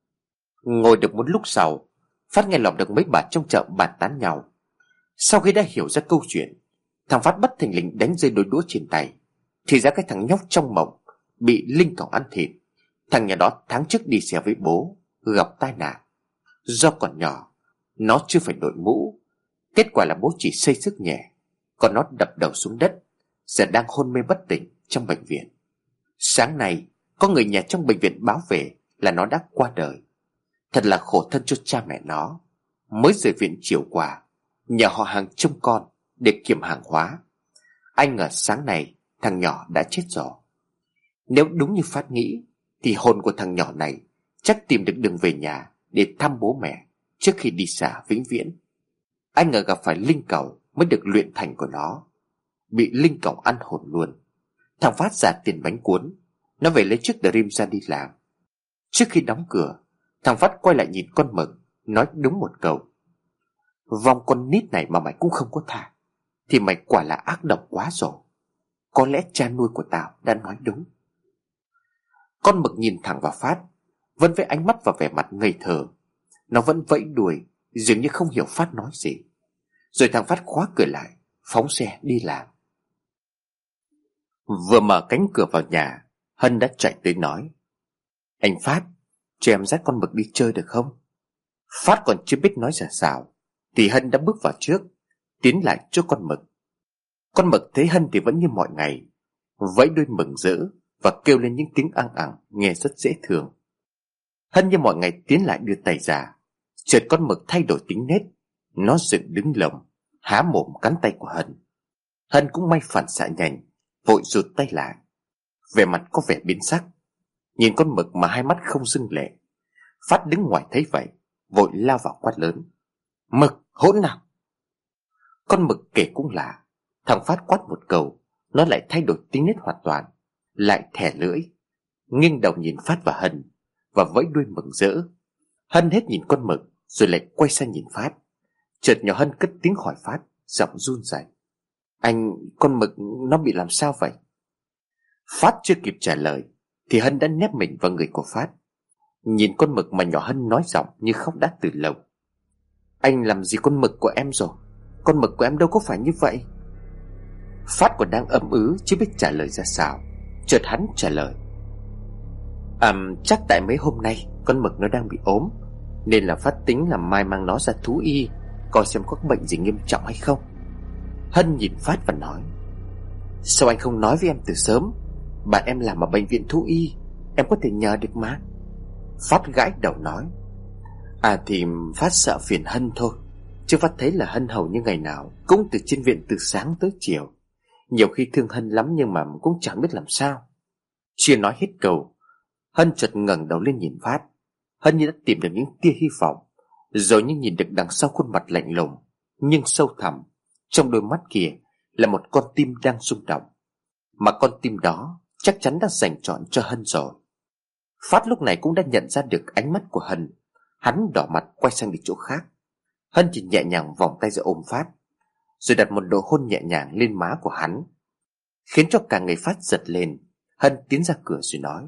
Ngồi được một lúc sau, Phát nghe lỏm được mấy bà trong chợ bàn tán nhau. Sau khi đã hiểu ra câu chuyện, thằng Phát bất thình lình đánh rơi đôi đũa trên tay. Thì ra cái thằng nhóc trong mộng bị linh cẩu ăn thịt, thằng nhà đó tháng trước đi xe với bố, gặp tai nạn. Do còn nhỏ, nó chưa phải đội mũ. Kết quả là bố chỉ xây sức nhẹ, còn nó đập đầu xuống đất, giờ đang hôn mê bất tỉnh trong bệnh viện. Sáng nay có người nhà trong bệnh viện báo về là nó đã qua đời. Thật là khổ thân cho cha mẹ nó. Mới rời viện chiều qua, nhờ họ hàng trông con để kiểm hàng hóa. Ai ngờ sáng nay thằng nhỏ đã chết rồi. Nếu đúng như Phát nghĩ thì hồn của thằng nhỏ này chắc tìm được đường về nhà để thăm bố mẹ trước khi đi xa vĩnh viễn. Ai ngờ gặp phải linh cầu mới được luyện thành của nó. Bị linh cầu ăn hồn luôn. Thằng Phát giả tiền bánh cuốn, nó về lấy chiếc Dream ra đi làm. Trước khi đóng cửa, thằng Phát quay lại nhìn con Mực, nói đúng một câu: vòng con nít này mà mày cũng không có tha, thì mày quả là ác độc quá rồi. Có lẽ cha nuôi của tao đã nói đúng. Con Mực nhìn thẳng vào Phát, vẫn với ánh mắt và vẻ mặt ngây thơ. Nó vẫn vẫy đuôi, dường như không hiểu Phát nói gì. Rồi thằng Phát khóa cửa lại, phóng xe đi làm. Vừa mở cánh cửa vào nhà, Hân đã chạy tới nói: anh Phát, cho em dắt con Mực đi chơi được không? Phát còn chưa biết nói ra sao thì Hân đã bước vào trước, tiến lại trước con Mực. Con Mực thấy Hân thì vẫn như mọi ngày, vẫy đuôi mừng rỡ và kêu lên những tiếng ăng ẳng nghe rất dễ thương. Hân như mọi ngày tiến lại đưa tay ra. Chợt con Mực thay đổi tính nết, nó dựng đứng lồng, há mồm cắn tay của Hân. Hân cũng may phản xạ nhanh, vội rụt tay lại. Vẻ mặt có vẻ biến sắc, nhìn con Mực mà hai mắt không dưng lệ. Phát đứng ngoài thấy vậy, vội lao vào quát lớn: Mực, hỗn nào! Con Mực kể cũng lạ, thằng Phát quát một câu, nó lại thay đổi tính nết hoàn toàn, lại thè lưỡi, nghiêng đầu nhìn Phát và Hân và vẫy đuôi mừng rỡ. Hân hết nhìn con Mực rồi lại quay sang nhìn Phát. Chợt nhỏ Hân cất tiếng hỏi Phát, giọng run rẩy: anh, con Mực nó bị làm sao vậy? Phát chưa kịp trả lời thì Hân đã nép mình vào người của Phát. Nhìn con Mực mà nhỏ Hân nói giọng như khóc đã từ lâu: anh làm gì con Mực của em rồi? Con Mực của em đâu có phải như vậy. Phát còn đang ấp ứ chưa biết trả lời ra sao, chợt hắn trả lời: chắc tại mấy hôm nay con Mực nó đang bị ốm, nên là Phát tính là mai mang nó ra thú y coi xem có bệnh gì nghiêm trọng hay không. Hân nhìn Phát và nói: sao anh không nói với em từ sớm? Bạn em làm ở bệnh viện thú y, em có thể nhờ được mà. Phát gãi đầu nói: thì Phát sợ phiền Hân thôi, chứ Phát thấy là Hân hầu như ngày nào cũng từ trên viện từ sáng tới chiều. Nhiều khi thương Hân lắm nhưng mà cũng chẳng biết làm sao. Chưa nói hết câu, Hân chợt ngẩng đầu lên nhìn Phát. Hân như đã tìm được những tia hy vọng, rồi như nhìn được đằng sau khuôn mặt lạnh lùng nhưng sâu thẳm, trong đôi mắt kia là một con tim đang rung động. Mà con tim đó chắc chắn đã dành trọn cho Hân rồi. Phát lúc này cũng đã nhận ra được ánh mắt của Hân. Hắn đỏ mặt quay sang đi chỗ khác. Hân chỉ nhẹ nhàng vòng tay ra ôm Phát, rồi đặt một nụ hôn nhẹ nhàng lên má của hắn, khiến cho cả người Phát giật lên. Hân tiến ra cửa rồi nói: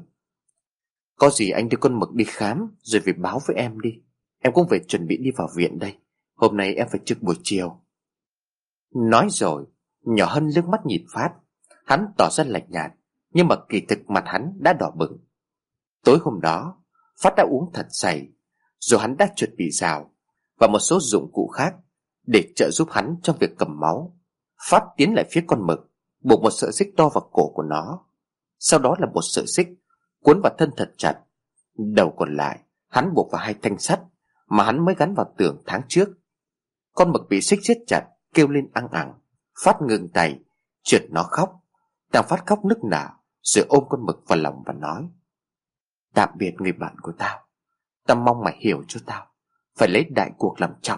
có gì anh đưa con Mực đi khám rồi về báo với em đi. Em cũng phải chuẩn bị đi vào viện đây, hôm nay em phải trực buổi chiều. Nói rồi nhỏ Hân liếc mắt nhìn Phát. Hắn tỏ ra lạnh nhạt, nhưng mà kỳ thực mặt hắn đã đỏ bừng. Tối hôm đó Phát đã uống thật say, rồi hắn đã chuẩn bị rào và một số dụng cụ khác để trợ giúp hắn trong việc cầm máu. Phát tiến lại phía con Mực, buộc một sợi xích to vào cổ của nó. Sau đó là một sợi xích cuốn vào thân thật chặt. Đầu còn lại hắn buộc vào hai thanh sắt mà hắn mới gắn vào tường tháng trước. Con Mực bị xích siết chặt, kêu lên ăng ẳng. Phát ngừng tay, chợt nó khóc. Thằng Phát khóc nức nở, rồi ôm con Mực vào lòng và nói: tạm biệt người bạn của tao, tao mong mày hiểu cho tao, phải lấy đại cuộc làm trọng.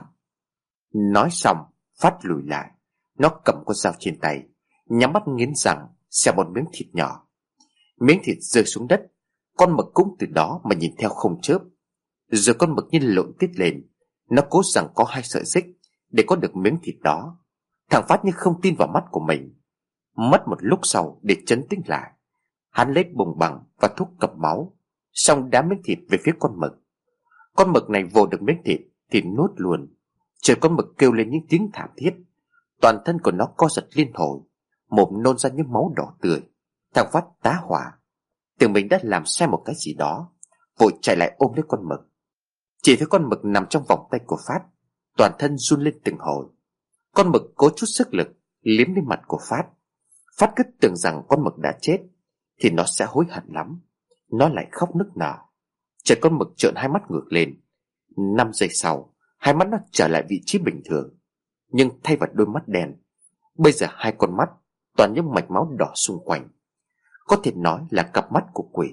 Nói xong Phát lùi lại. Nó cầm con dao trên tay, nhắm mắt nghiến răng xẻ một miếng thịt nhỏ. Miếng thịt rơi xuống đất. Con Mực cũng từ đó mà nhìn theo không chớp. Rồi con Mực như lộn tít lên. Nó cố rằng có hai sợi xích để có được miếng thịt đó. Thằng Phát như không tin vào mắt của mình. Mất một lúc sau để trấn tĩnh lại, hắn lấy bùng bằng và thuốc cầm máu, xong đá miếng thịt về phía con Mực. Con Mực này vồ được miếng thịt thì nuốt luôn. Trời, con Mực kêu lên những tiếng thảm thiết. Toàn thân của nó co giật liên hồi, mồm nôn ra những máu đỏ tươi. Thằng Phát tá hỏa, tưởng mình đã làm sai một cái gì đó, vội chạy lại ôm lấy con Mực. Chỉ thấy con mực nằm trong vòng tay của Phát, toàn thân run lên từng hồi. Con mực cố chút sức lực liếm lên mặt của Phát. Phát cứ tưởng rằng con mực đã chết thì nó sẽ hối hận lắm. Nó lại khóc nức nở. Chợt con mực trợn hai mắt ngược lên. 5 giây sau, hai mắt nó trở lại vị trí bình thường, nhưng thay vào đôi mắt đen, bây giờ hai con mắt toàn những mạch máu đỏ xung quanh. Có thể nói là cặp mắt của quỷ.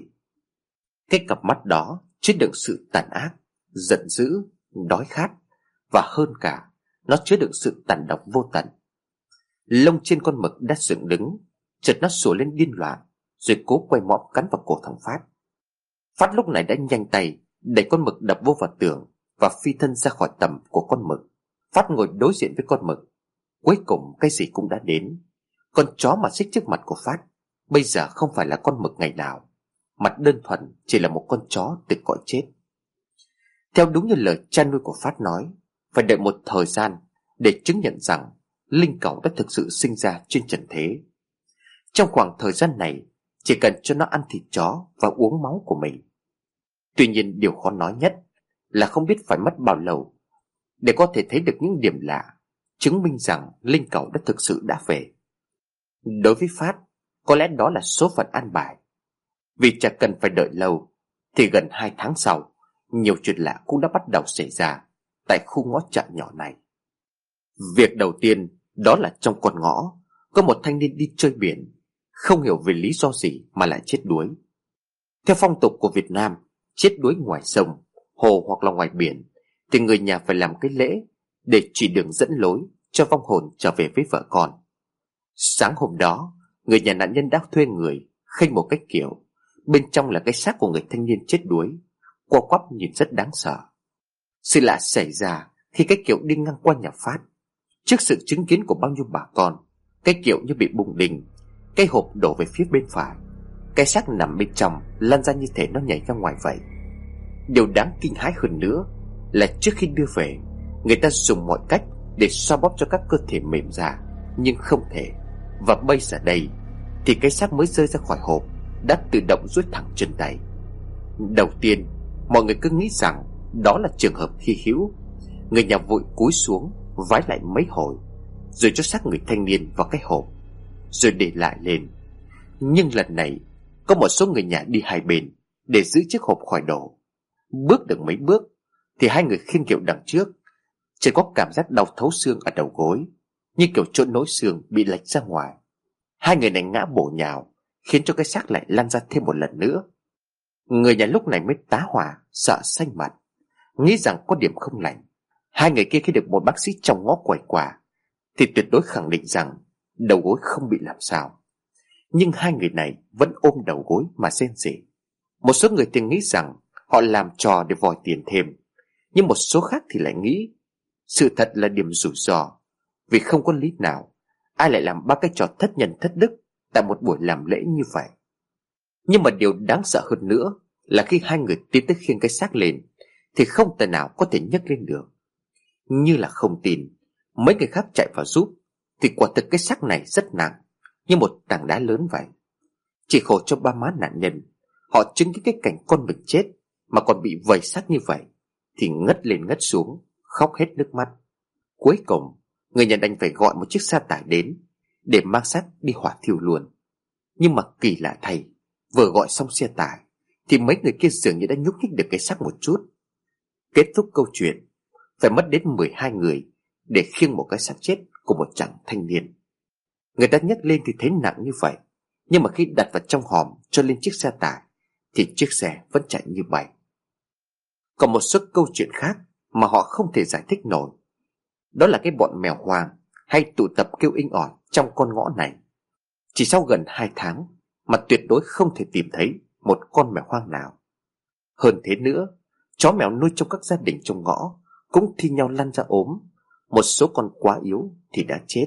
Cái cặp mắt đó chứa đựng sự tàn ác, giận dữ, đói khát, và hơn cả, nó chứa đựng sự tàn độc vô tận. Lông trên con mực đã dựng đứng, chợt nó sủa lên điên loạn, rồi cố quay mõm cắn vào cổ thằng Phát. Phát lúc này đã nhanh tay đẩy con mực đập vô vào tường và phi thân ra khỏi tầm của con mực. Phát ngồi đối diện với con mực. Cuối cùng cái gì cũng đã đến. Con chó mà xích trước mặt của Phát bây giờ không phải là con mực ngày nào, mặt đơn thuần chỉ là một con chó từ cõi chết. Theo đúng như lời cha nuôi của Phát nói, phải đợi một thời gian để chứng nhận rằng linh cẩu đã thực sự sinh ra trên trần thế. Trong khoảng thời gian này, chỉ cần cho nó ăn thịt chó và uống máu của mình. Tuy nhiên điều khó nói nhất là không biết phải mất bao lâu để có thể thấy được những điểm lạ chứng minh rằng linh cẩu đã thực sự đã về. Đối với Phát, có lẽ đó là số phận an bài. Vì chẳng cần phải đợi lâu, thì gần 2 tháng sau, nhiều chuyện lạ cũng đã bắt đầu xảy ra tại khu ngõ chợ nhỏ này. Việc đầu tiên đó là trong con ngõ có một thanh niên đi chơi biển, không hiểu vì lý do gì mà lại chết đuối. Theo phong tục của Việt Nam, chết đuối ngoài sông, hồ hoặc là ngoài biển thì người nhà phải làm cái lễ để chỉ đường dẫn lối cho vong hồn trở về với vợ con. Sáng hôm đó, người nhà nạn nhân đã thuê người khênh một cái kiệu, bên trong là cái xác của người thanh niên chết đuối, co quắp nhìn rất đáng sợ. Sự lạ xảy ra khi cái kiệu đi ngang qua nhà Phát. Trước sự chứng kiến của bao nhiêu bà con, cái kiệu như bị bung đinh, cái hộp đổ về phía bên phải, cái xác nằm bên trong lăn ra như thể nó nhảy ra ngoài vậy. Điều đáng kinh hãi hơn nữa là trước khi đưa về, người ta dùng mọi cách để xoa bóp cho các cơ thể mềm ra, nhưng không thể. Và bây giờ đây thì cái xác mới rơi ra khỏi hộp đã tự động duỗi thẳng chân tay. Đầu tiên, mọi người cứ nghĩ rằng đó là trường hợp hy hữu. Người nhà vội cúi xuống vái lại mấy hồi, rồi cho xác người thanh niên vào cái hộp, rồi để lại lên. Nhưng lần này có một số người nhà đi hai bên để giữ chiếc hộp khỏi đổ. Bước được mấy bước thì hai người khiêng kiệu đằng trước chỉ có cảm giác đau thấu xương ở đầu gối, như kiểu chỗ nối xương bị lệch ra ngoài. Hai người này ngã bổ nhào, khiến cho cái xác lại lăn ra thêm một lần nữa. Người nhà lúc này mới tá hỏa, sợ xanh mặt, nghĩ rằng có điểm không lành. Hai người kia khi được một bác sĩ trong ngõ quầy quả thì tuyệt đối khẳng định rằng đầu gối không bị làm sao. Nhưng hai người này vẫn ôm đầu gối mà rên rỉ. Một số người thì nghĩ rằng họ làm trò để vòi tiền thêm, nhưng một số khác thì lại nghĩ sự thật là điểm rủi ro, vì không có lý nào ai lại làm ba cái trò thất nhân thất đức tại một buổi làm lễ như vậy. Nhưng mà điều đáng sợ hơn nữa là khi hai người tiến tới khiêng cái xác lên thì không tài nào có thể nhấc lên được. Như là không tin, mấy người khác chạy vào giúp thì quả thực cái xác này rất nặng, như một tảng đá lớn vậy. Chỉ khổ cho ba má nạn nhân, họ chứng kiến cái cảnh con mình chết mà còn bị vầy xác như vậy thì ngất lên ngất xuống, khóc hết nước mắt. Cuối cùng người nhà đành phải gọi một chiếc xe tải đến để mang xác đi hỏa thiêu luôn. Nhưng mà kỳ lạ thay, vừa gọi xong xe tải thì mấy người kia dường như đã nhúc nhích được cái xác một chút. Kết thúc câu chuyện, phải mất đến 12 người để khiêng một cái xác chết của một chàng thanh niên. Người ta nhấc lên thì thấy nặng như vậy, nhưng mà khi đặt vào trong hòm cho lên chiếc xe tải thì chiếc xe vẫn chạy như bay. Còn một số câu chuyện khác mà họ không thể giải thích nổi, đó là cái bọn mèo hoang hay tụ tập kêu inh ỏi trong con ngõ này. Chỉ sau gần 2 tháng mà tuyệt đối không thể tìm thấy một con mèo hoang nào. Hơn thế nữa, chó mèo nuôi trong các gia đình trong ngõ cũng thi nhau lăn ra ốm, một số con quá yếu thì đã chết.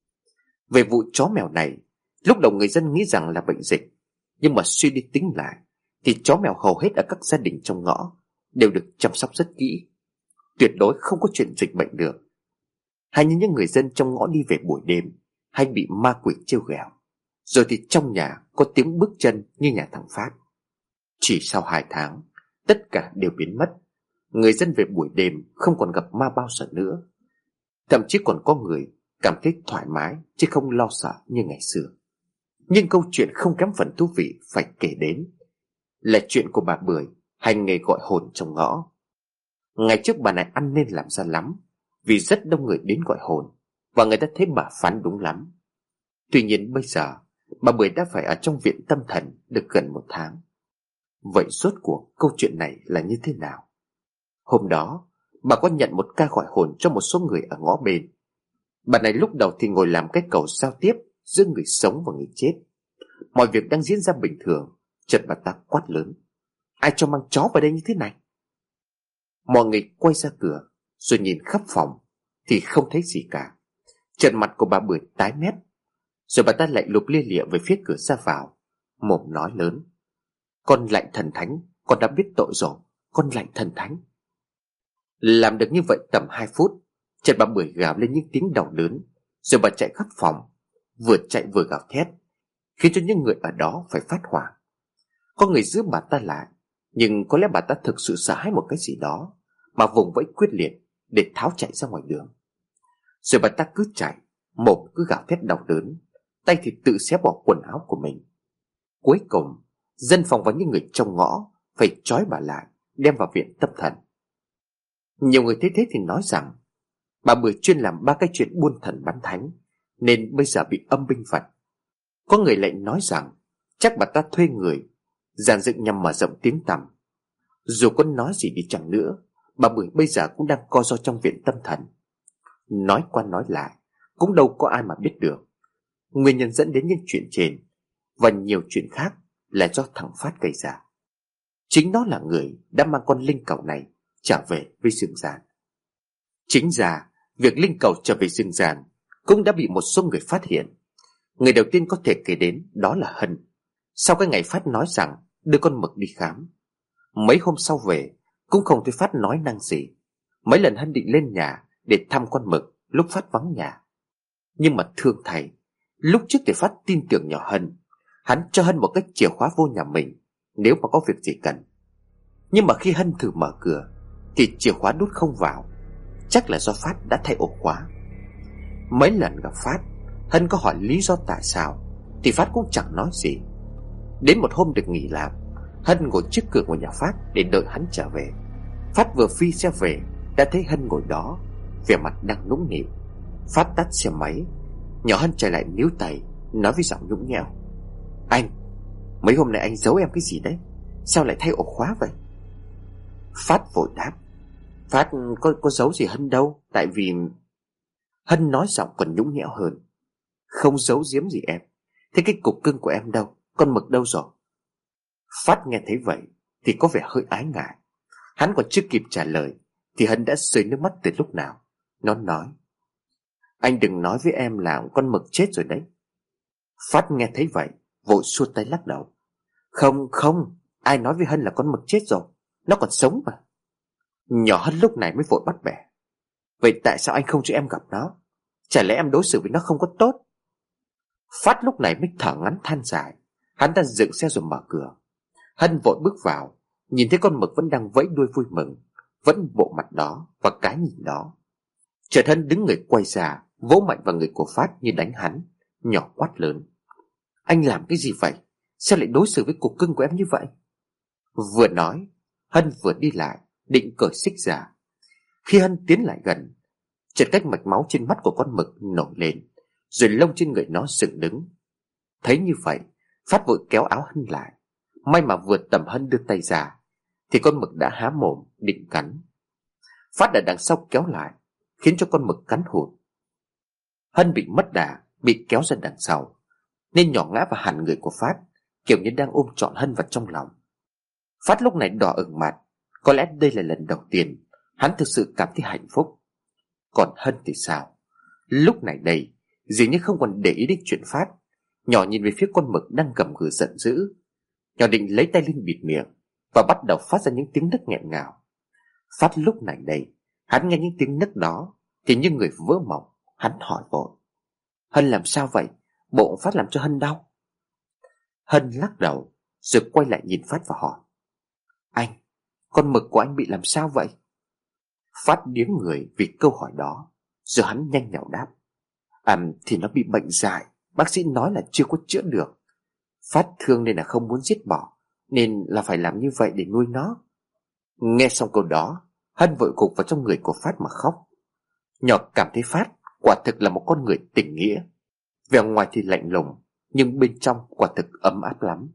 Về vụ chó mèo này, lúc đầu người dân nghĩ rằng là bệnh dịch, nhưng mà suy đi tính lại thì chó mèo hầu hết ở các gia đình trong ngõ đều được chăm sóc rất kỹ, tuyệt đối không có chuyện dịch bệnh được. Hay như những người dân trong ngõ đi về buổi đêm hay bị ma quỷ trêu ghẹo, rồi thì trong nhà có tiếng bước chân như nhà thằng Phát. Chỉ sau 2 tháng, tất cả đều biến mất. Người dân về buổi đêm không còn gặp ma bao giờ nữa. Thậm chí còn có người cảm thấy thoải mái chứ không lo sợ như ngày xưa. Nhưng câu chuyện không kém phần thú vị phải kể đến là chuyện của bà Bưởi hành nghề gọi hồn trong ngõ. Ngày trước bà này ăn nên làm ra lắm, vì rất đông người đến gọi hồn, và người ta thấy bà phán đúng lắm. Tuy nhiên bây giờ bà Bưởi đã phải ở trong viện tâm thần được gần 1 tháng. Vậy rốt cuộc câu chuyện này là như thế nào? Hôm đó bà có nhận một ca gọi hồn cho một số người ở ngõ bên. Bà này lúc đầu thì ngồi làm cái cầu giao tiếp giữa người sống và người chết. Mọi việc đang diễn ra bình thường, chợt bà ta quát lớn: "Ai cho mang chó vào đây như thế này?" Mọi người quay ra cửa rồi nhìn khắp phòng thì không thấy gì cả. Chợt mặt của bà Bưởi tái mét, rồi bà ta lại lục lia lịa về phía cửa ra vào, mồm nói lớn: "Con lạnh thần thánh, con đã biết tội rồi, con lạnh thần thánh." Làm được như vậy tầm 2 phút, chợt bà Bưởi gào lên những tiếng đau đớn, rồi bà chạy khắp phòng, vừa chạy vừa gào thét, khiến cho những người ở đó phải phát hoảng. Có người giữ bà ta lại, nhưng có lẽ bà ta thực sự sợ hãi một cái gì đó mà vùng vẫy quyết liệt để tháo chạy ra ngoài đường. Rồi bà ta cứ chạy, mồm cứ gào thét đau đớn, tay thì tự xé bỏ quần áo của mình. Cuối cùng dân phòng và những người trong ngõ phải trói bà lại, đem vào viện tâm thần. Nhiều người thấy thế thì nói rằng bà Bưởi chuyên làm 3 cái chuyện buôn thần bán thánh, nên bây giờ bị âm binh phật. Có người lại nói rằng chắc bà ta thuê người dàn dựng nhằm mở rộng tiếng tăm. Dù có nói gì đi chăng nữa, bà Bưởi bây giờ cũng đang co ro trong viện tâm thần. Nói qua nói lại cũng đâu có ai mà biết được nguyên nhân dẫn đến những chuyện trên và nhiều chuyện khác là do thằng Phát gây ra. Chính nó là người đã mang con linh cẩu này trở về với dương gian. Chính ra việc linh cẩu trở về dương gian cũng đã bị một số người phát hiện. Người đầu tiên có thể kể đến đó là Hân. Sau cái ngày Phát nói rằng đưa con mực đi khám, mấy hôm sau về cũng không thấy Phát nói năng gì. Mấy lần Hân định lên nhà để thăm con mực lúc Phát vắng nhà, nhưng mà thương thầy, lúc trước thì Phát tin tưởng nhỏ Hân. Hắn cho Hân một cái chìa khóa vô nhà mình nếu mà có việc gì cần. Nhưng mà khi Hân thử mở cửa thì chìa khóa đút không vào. Chắc là do Phát đã thay ổ khóa. Mấy lần gặp Phát, Hân có hỏi lý do tại sao thì Phát cũng chẳng nói gì. Đến một hôm được nghỉ làm, Hân ngồi trước cửa của nhà Phát để đợi hắn trở về. Phát vừa phi xe về đã thấy Hân ngồi đó, vẻ mặt đang nũng nịu. Phát tắt xe máy, nhỏ Hân chạy lại níu tay, nói với giọng nhũng nhẽo: "Anh, mấy hôm nay anh giấu em cái gì đấy? Sao lại thay ổ khóa vậy?" Phát vội đáp: "Phát có giấu gì Hân đâu, tại vì..." Hân nói giọng còn nhũng nhẽo hơn: "Không giấu giếm gì em. Thế cái cục cưng của em đâu? Con mực đâu rồi?" Phát nghe thấy vậy thì có vẻ hơi ái ngại. Hắn còn chưa kịp trả lời thì Hân đã rơi nước mắt từ lúc nào. Nó nói: "Anh đừng nói với em là con mực chết rồi đấy." Phát nghe thấy vậy vội xua tay lắc đầu: Không không, ai nói với Hân là con mực chết rồi, nó còn sống mà." Nhỏ Hân lúc này mới vội bắt bẻ: "Vậy tại sao anh không cho em gặp nó? Chả lẽ em đối xử với nó không có tốt?" Phát lúc này mới thở ngắn than dài. Hắn đã dựng xe rồi mở cửa. Hân vội bước vào, nhìn thấy con mực vẫn đang vẫy đuôi vui mừng, vẫn bộ mặt đó và cái nhìn đó. Chợt Hân đứng người quay ra, vỗ mạnh vào người của Phát như đánh hắn, nhỏ quát lớn: "Anh làm cái gì vậy? Sao lại đối xử với cục cưng của em như vậy?" Vừa nói, Hân vừa đi lại, định cởi xích ra. Khi Hân tiến lại gần, chợt cách mạch máu trên mắt của con mực nổi lên, rồi lông trên người nó dựng đứng. Thấy như vậy, Phát vội kéo áo Hân lại. May mà vừa tầm Hân đưa tay ra thì con mực đã há mồm định cắn. Phát ở đằng sau kéo lại, khiến cho con mực cắn hụt. Hân bị mất đà, bị kéo ra đằng sau, nên nhỏ ngã vào hẳn người của Phát, kiểu như đang ôm trọn Hân vào trong lòng. Phát lúc này đỏ ửng mặt. Có lẽ đây là lần đầu tiên hắn thực sự cảm thấy hạnh phúc. Còn Hân thì sao? Lúc này đây, dường như không còn để ý đến chuyện Phát. Nhỏ nhìn về phía con mực đang gầm gừ giận dữ. Nhỏ định lấy tay lên bịt miệng và bắt đầu phát ra những tiếng nấc nghẹn ngào. Phát lúc này đây, hắn nghe những tiếng nấc đó thì như người vỡ mộng. Hắn hỏi vội: "Hân làm sao vậy? Bộ Phát làm cho Hân đau?" Hân lắc đầu rồi quay lại nhìn Phát và hỏi: "Anh, con mực của anh bị làm sao vậy?" Phát điếng người vì câu hỏi đó, rồi hắn nhanh nhảu đáp: Thì nó bị bệnh dại, bác sĩ nói là chưa có chữa được. Phát thương nên là không muốn giết bỏ, nên là phải làm như vậy để nuôi nó. Nghe xong câu đó, Hân vội gục vào trong người của Phát mà khóc. Nhỏ cảm thấy Phát quả thực là một con người tình nghĩa. Vẻ ngoài thì lạnh lùng, nhưng bên trong quả thực ấm áp lắm.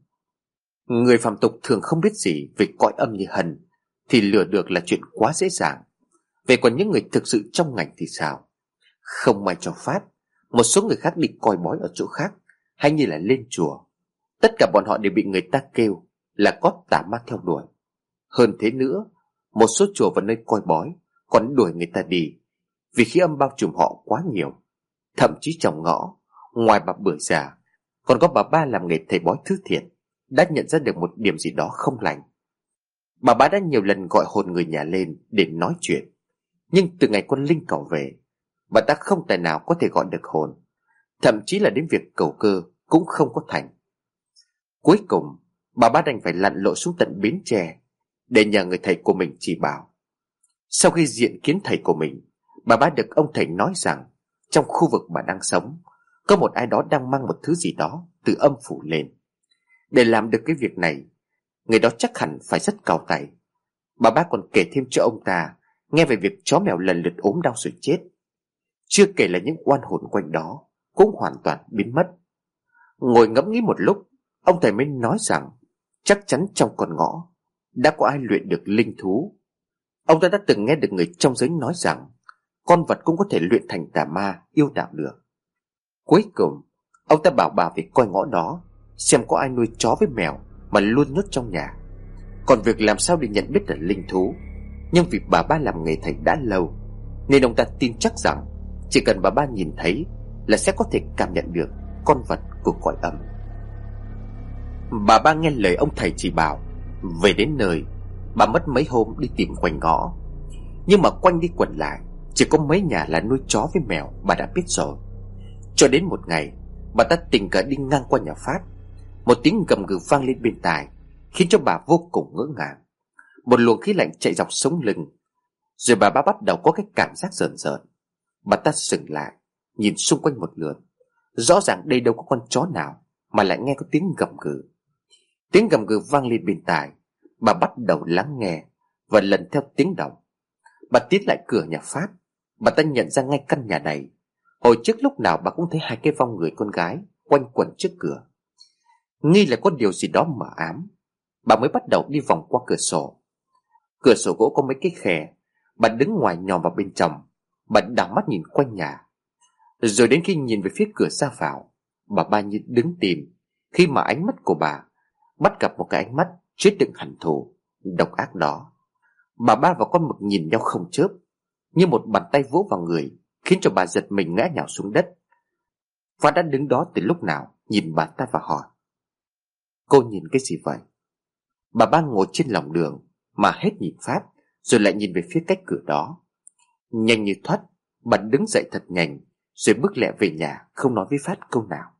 Người phàm tục thường không biết gì về cõi âm như Hân thì lừa được là chuyện quá dễ dàng. Về còn những người thực sự trong ngành thì sao? Không may cho Phát, một số người khác đi coi bói ở chỗ khác, hay như là lên chùa, tất cả bọn họ đều bị người ta kêu là có tà ma theo đuổi. Hơn thế nữa, một số chùa và nơi coi bói còn đuổi người ta đi, vì khí âm bao trùm họ quá nhiều. Thậm chí trong ngõ, ngoài bà Bưởi già, còn có bà ba làm nghề thầy bói thứ thiện, đã nhận ra được một điểm gì đó không lành. Bà bá đã nhiều lần gọi hồn người nhà lên để nói chuyện, nhưng từ ngày con Linh cẩu về, bà ta không tài nào có thể gọi được hồn. Thậm chí là đến việc cầu cơ cũng không có thành. Cuối cùng, bà bá đành phải lặn lội xuống tận Bến Tre để nhờ người thầy của mình chỉ bảo. Sau khi diện kiến thầy của mình, bà bá được ông thầy nói rằng trong khu vực bà đang sống, có một ai đó đang mang một thứ gì đó từ âm phủ lên. Để làm được cái việc này, người đó chắc hẳn phải rất cao tay. Bà bá còn kể thêm cho ông ta nghe về việc chó mèo lần lượt ốm đau rồi chết. Chưa kể là những oan hồn quanh đó cũng hoàn toàn biến mất. Ngồi ngẫm nghĩ một lúc, ông thầy mới nói rằng chắc chắn trong con ngõ đã có ai luyện được linh thú. Ông ta đã từng nghe được người trong giới nói rằng con vật cũng có thể luyện thành tà ma yêu đạo được. Cuối cùng, ông ta bảo bà về coi ngõ đó, xem có ai nuôi chó với mèo mà luôn nhốt trong nhà. Còn việc làm sao để nhận biết là linh thú, nhưng vì bà ba làm nghề thầy đã lâu, nên ông ta tin chắc rằng chỉ cần bà ba nhìn thấy là sẽ có thể cảm nhận được con vật của cõi âm. Bà ba nghe lời ông thầy chỉ bảo. Về đến nơi, bà mất mấy hôm đi tìm quanh ngõ, nhưng mà quanh đi quẩn lại chỉ có mấy nhà là nuôi chó với mèo bà đã biết rồi. Cho đến một ngày, bà ta tình cờ đi ngang qua nhà Phát. Một tiếng gầm gừ vang lên bên tai, khiến cho bà vô cùng ngỡ ngàng. Một luồng khí lạnh chạy dọc sống lưng. Rồi bà bắt đầu có cái cảm giác rờn rợn. Bà ta dừng lại, nhìn xung quanh một lượt. Rõ ràng đây đâu có con chó nào mà lại nghe có tiếng gầm gừ. Tiếng gầm gừ vang lên bên tai. Bà bắt đầu lắng nghe và lần theo tiếng động. Bà tiến lại cửa nhà Phát. Bà ta nhận ra ngay căn nhà này, hồi trước lúc nào bà cũng thấy hai cái vong người con gái quanh quẩn trước cửa. Nghi là có điều gì đó mờ ám, bà mới bắt đầu đi vòng qua cửa sổ. Cửa sổ gỗ có mấy cái khe. Bà đứng ngoài nhòm vào bên trong. Bà đảo mắt nhìn quanh nhà. Rồi đến khi nhìn về phía cửa ra vào, bà ba như đứng tìm, khi mà ánh mắt của bà bắt gặp một cái ánh mắt chứa đựng hận thù độc ác đó. Bà ba và con mực nhìn nhau không chớp, như một bàn tay vỗ vào người, khiến cho bà giật mình ngã nhào xuống đất. Phát đã đứng đó từ lúc nào, nhìn bà ta và hỏi: "Cô nhìn cái gì vậy?" Bà ba ngồi trên lòng đường mà hết nhìn Phát, rồi lại nhìn về phía cách cửa đó. Nhanh như thoát, bà đứng dậy thật nhanh, rồi bước lẹ về nhà, không nói với Phát câu nào.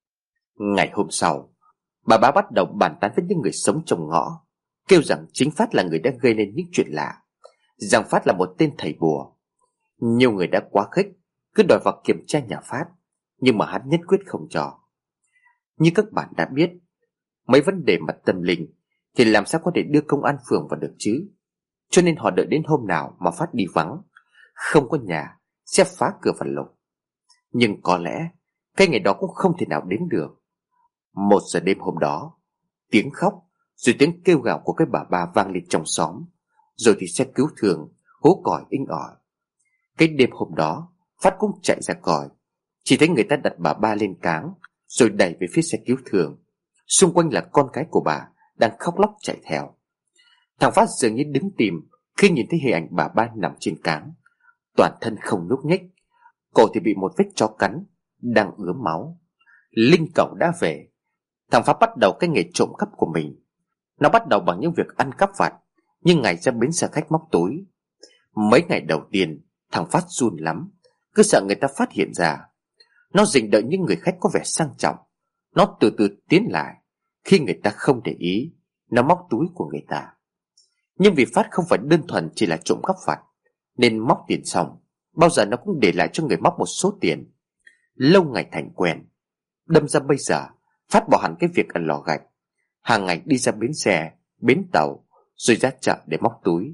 Ngày hôm sau, bà ba bắt đầu bàn tán với những người sống trong ngõ, kêu rằng chính Phát là người đã gây nên những chuyện lạ, rằng Phát là một tên thầy bùa. Nhiều người đã quá khích, cứ đòi vào kiểm tra nhà Phát, nhưng mà hắn nhất quyết không cho. Như các bạn đã biết, mấy vấn đề mặt tâm linh thì làm sao có thể đưa công an phường vào được chứ. Cho nên họ đợi đến hôm nào mà Phát đi vắng, không có nhà, sẽ phá cửa và lục. Nhưng có lẽ cái ngày đó cũng không thể nào đến được. 1 giờ đêm hôm đó, tiếng khóc rồi tiếng kêu gào của cái bà ba vang lên trong xóm. Rồi thì xe cứu thương hú còi inh ỏi. Cái đêm hôm đó, Phát cũng chạy ra coi, chỉ thấy người ta đặt bà ba lên cáng, rồi đẩy về phía xe cứu thương. Xung quanh là con cái của bà đang khóc lóc chạy theo. Thằng Phát dường như đứng tìm khi nhìn thấy hình ảnh bà ba nằm trên cáng, toàn thân không nhúc nhích, cổ thì bị một vết chó cắn, đang ứa máu. Linh cẩu đã về. Thằng Phát bắt đầu cái nghề trộm cắp của mình. Nó bắt đầu bằng những việc ăn cắp vặt, nhưng ngày ra bến xe khách móc túi. Mấy ngày đầu tiên, thằng Phát run lắm, cứ sợ người ta phát hiện ra. Nó rình đợi những người khách có vẻ sang trọng. Nó từ từ tiến lại. Khi người ta không để ý, nó móc túi của người ta. Nhưng vì Phát không phải đơn thuần chỉ là trộm cắp vặt, nên móc tiền xong, bao giờ nó cũng để lại cho người móc một số tiền. Lâu ngày thành quen, đâm ra bây giờ Phát bỏ hẳn cái việc ở lò gạch, hàng ngày đi ra bến xe, bến tàu, rồi ra chợ để móc túi.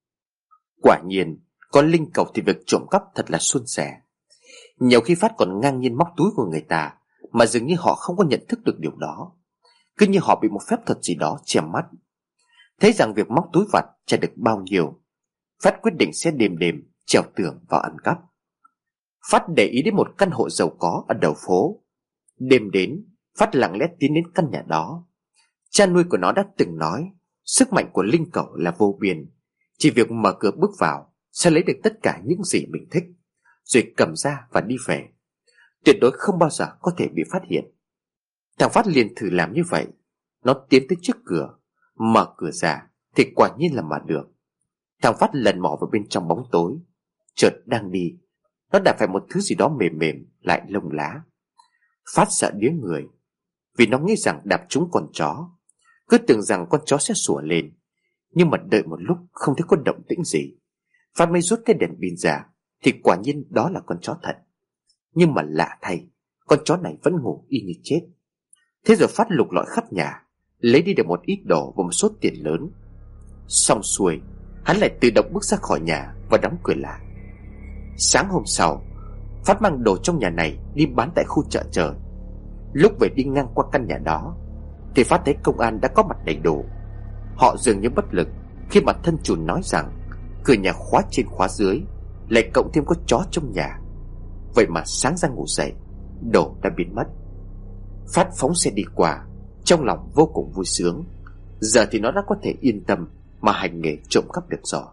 Quả nhiên, có linh cầu thì việc trộm cắp thật là suôn sẻ. Nhiều khi Phát còn ngang nhiên móc túi của người ta mà dường như họ không có nhận thức được điều đó, cứ như họ bị một phép thuật gì đó che mắt. Thấy rằng việc móc túi vặt chả được bao nhiêu, Phát quyết định sẽ đêm đêm trèo tường vào ăn cắp. Phát để ý đến một căn hộ giàu có ở đầu phố. Đêm đến, Phát lặng lẽ tiến đến căn nhà đó. Cha nuôi của nó đã từng nói sức mạnh của linh cẩu là vô biên, chỉ việc mở cửa bước vào sẽ lấy được tất cả những gì mình thích, rồi cầm ra và đi về, tuyệt đối không bao giờ có thể bị phát hiện. Thằng Phát liền thử làm như vậy. Nó tiến tới trước cửa, mở cửa ra thì quả nhiên là mở được. Thằng Phát lần mò vào bên trong bóng tối. Chợt đang đi, nó đạp phải một thứ gì đó mềm mềm lại lông lá. Phát sợ điếng người, vì nó nghĩ rằng đạp trúng con chó, cứ tưởng rằng con chó sẽ sủa lên. Nhưng mà đợi một lúc không thấy có động tĩnh gì, Phát mới rút cái đèn pin ra, thì quả nhiên đó là con chó thật. Nhưng mà lạ thay, con chó này vẫn ngủ y như chết. Thế rồi Phát lục lọi khắp nhà, lấy đi được một ít đồ và một số tiền lớn. Xong xuôi, hắn lại tự động bước ra khỏi nhà và đóng cửa lại. Sáng hôm sau, Phát mang đồ trong nhà này đi bán tại khu chợ trời. Lúc về đi ngang qua căn nhà đó thì Phát thấy công an đã có mặt đầy đủ. Họ dường như bất lực khi mà thân chủ nói rằng cửa nhà khóa trên khóa dưới, lại cộng thêm có chó trong nhà. Vậy mà sáng ra ngủ dậy, đồ đã biến mất. Phát phóng xe đi qua, trong lòng vô cùng vui sướng. Giờ thì nó đã có thể yên tâm mà hành nghề trộm cắp được rồi.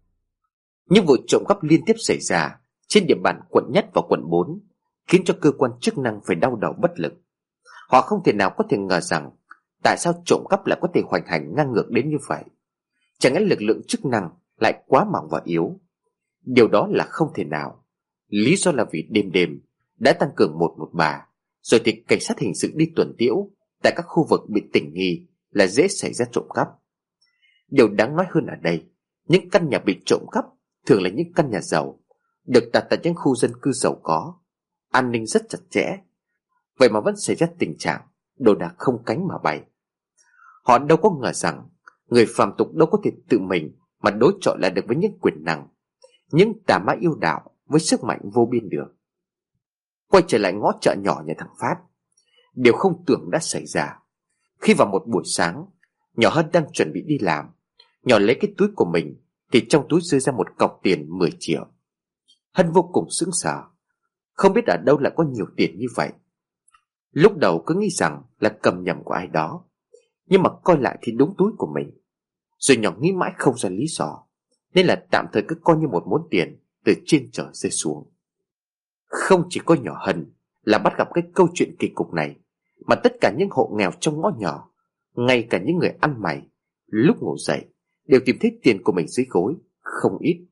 Những vụ trộm cắp liên tiếp xảy ra trên địa bàn quận Nhất và quận 4 khiến cho cơ quan chức năng phải đau đầu bất lực. Họ không thể nào có thể ngờ rằng tại sao trộm cắp lại có thể hoành hành ngang ngược đến như vậy. Chẳng lẽ lực lượng chức năng lại quá mỏng và yếu? Điều đó là không thể nào. Lý do là vì đêm đêm đã tăng cường 113, rồi thì cảnh sát hình sự đi tuần tiễu tại các khu vực bị tình nghi là dễ xảy ra trộm cắp. Điều đáng nói hơn ở đây, những căn nhà bị trộm cắp thường là những căn nhà giàu, được đặt tại những khu dân cư giàu có, an ninh rất chặt chẽ. Vậy mà vẫn xảy ra tình trạng đồ đạc không cánh mà bay. Họ đâu có ngờ rằng người phàm tục đâu có thể tự mình mà đối chọi lại được với những quyền năng, những tà ma yêu đạo với sức mạnh vô biên được. Quay trở lại ngõ chợ nhỏ nhà thằng Phát, điều không tưởng đã xảy ra. Khi vào một buổi sáng, nhỏ Hân đang chuẩn bị đi làm. Nhỏ lấy cái túi của mình thì trong túi rơi ra một cọc tiền 10 triệu. Hân vô cùng sững sờ, không biết ở đâu lại có nhiều tiền như vậy. Lúc đầu cứ nghĩ rằng là cầm nhầm của ai đó, nhưng mà coi lại thì đúng túi của mình. Rồi nhỏ nghĩ mãi không ra lý do, nên là tạm thời cứ coi như một món tiền từ trên trời rơi xuống. Không chỉ có nhỏ Hân là bắt gặp cái câu chuyện kỳ cục này, mà tất cả những hộ nghèo trong ngõ nhỏ, ngay cả những người ăn mày, lúc ngủ dậy đều tìm thấy tiền của mình dưới gối không ít.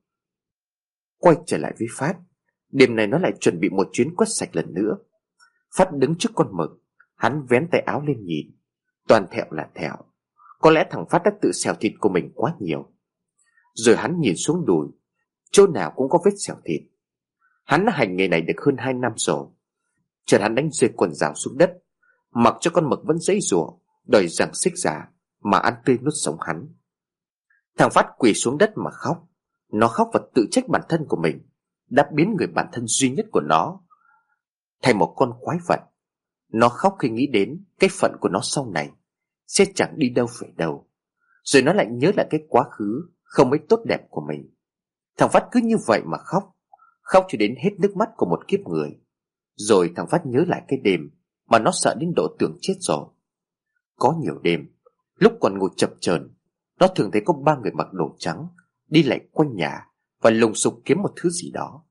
Quay trở lại với Phát, đêm nay nó lại chuẩn bị một chuyến quét sạch lần nữa. Phát đứng trước con mực, hắn vén tay áo lên nhìn, toàn thẹo là thẹo. Có lẽ thằng Phát đã tự xẻo thịt của mình quá nhiều. Rồi hắn nhìn xuống đùi, chỗ nào cũng có vết xẻo thịt. Hắn đã hành nghề này được hơn 2 năm rồi. Chợt hắn đánh rơi quần rào xuống đất, mặc cho con mực vẫn giãy giụa đòi giằng xích ra mà ăn tươi nuốt sống hắn. Thằng Phát quỳ xuống đất mà khóc. Nó khóc và tự trách bản thân của mình đã biến người bạn thân duy nhất của nó thành một con quái vật. Nó khóc khi nghĩ đến cái phận của nó sau này sẽ chẳng đi đâu về đâu. Rồi nó lại nhớ lại cái quá khứ không mấy tốt đẹp của mình. Thằng Phát cứ như vậy mà khóc, khóc cho đến hết nước mắt của một kiếp người. Rồi thằng Phát nhớ lại cái đêm mà nó sợ đến độ tưởng chết rồi. Có nhiều đêm, lúc còn ngủ chập chờn, nó thường thấy có 3 người mặc đồ trắng đi lại quanh nhà và lùng sục kiếm một thứ gì đó.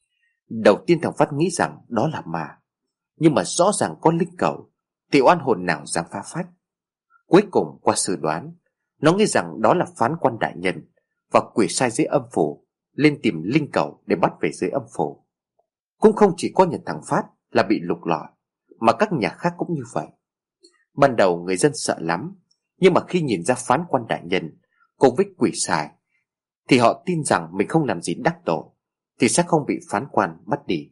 Đầu tiên thằng Phát nghĩ rằng đó là ma, nhưng mà rõ ràng có linh cẩu thì oan hồn nào dám phá phách. Cuối cùng qua sự đoán, nó nghĩ rằng đó là phán quan đại nhân và quỷ sai dưới âm phủ lên tìm linh cẩu để bắt về dưới âm phủ. Cũng không chỉ có nhà thằng Phát là bị lục lọi, mà các nhà khác cũng như vậy. Ban đầu người dân sợ lắm, nhưng mà khi nhìn ra phán quan đại nhân cùng với quỷ sai thì họ tin rằng mình không làm gì đắc tội thì sẽ không bị phán quan bắt đi.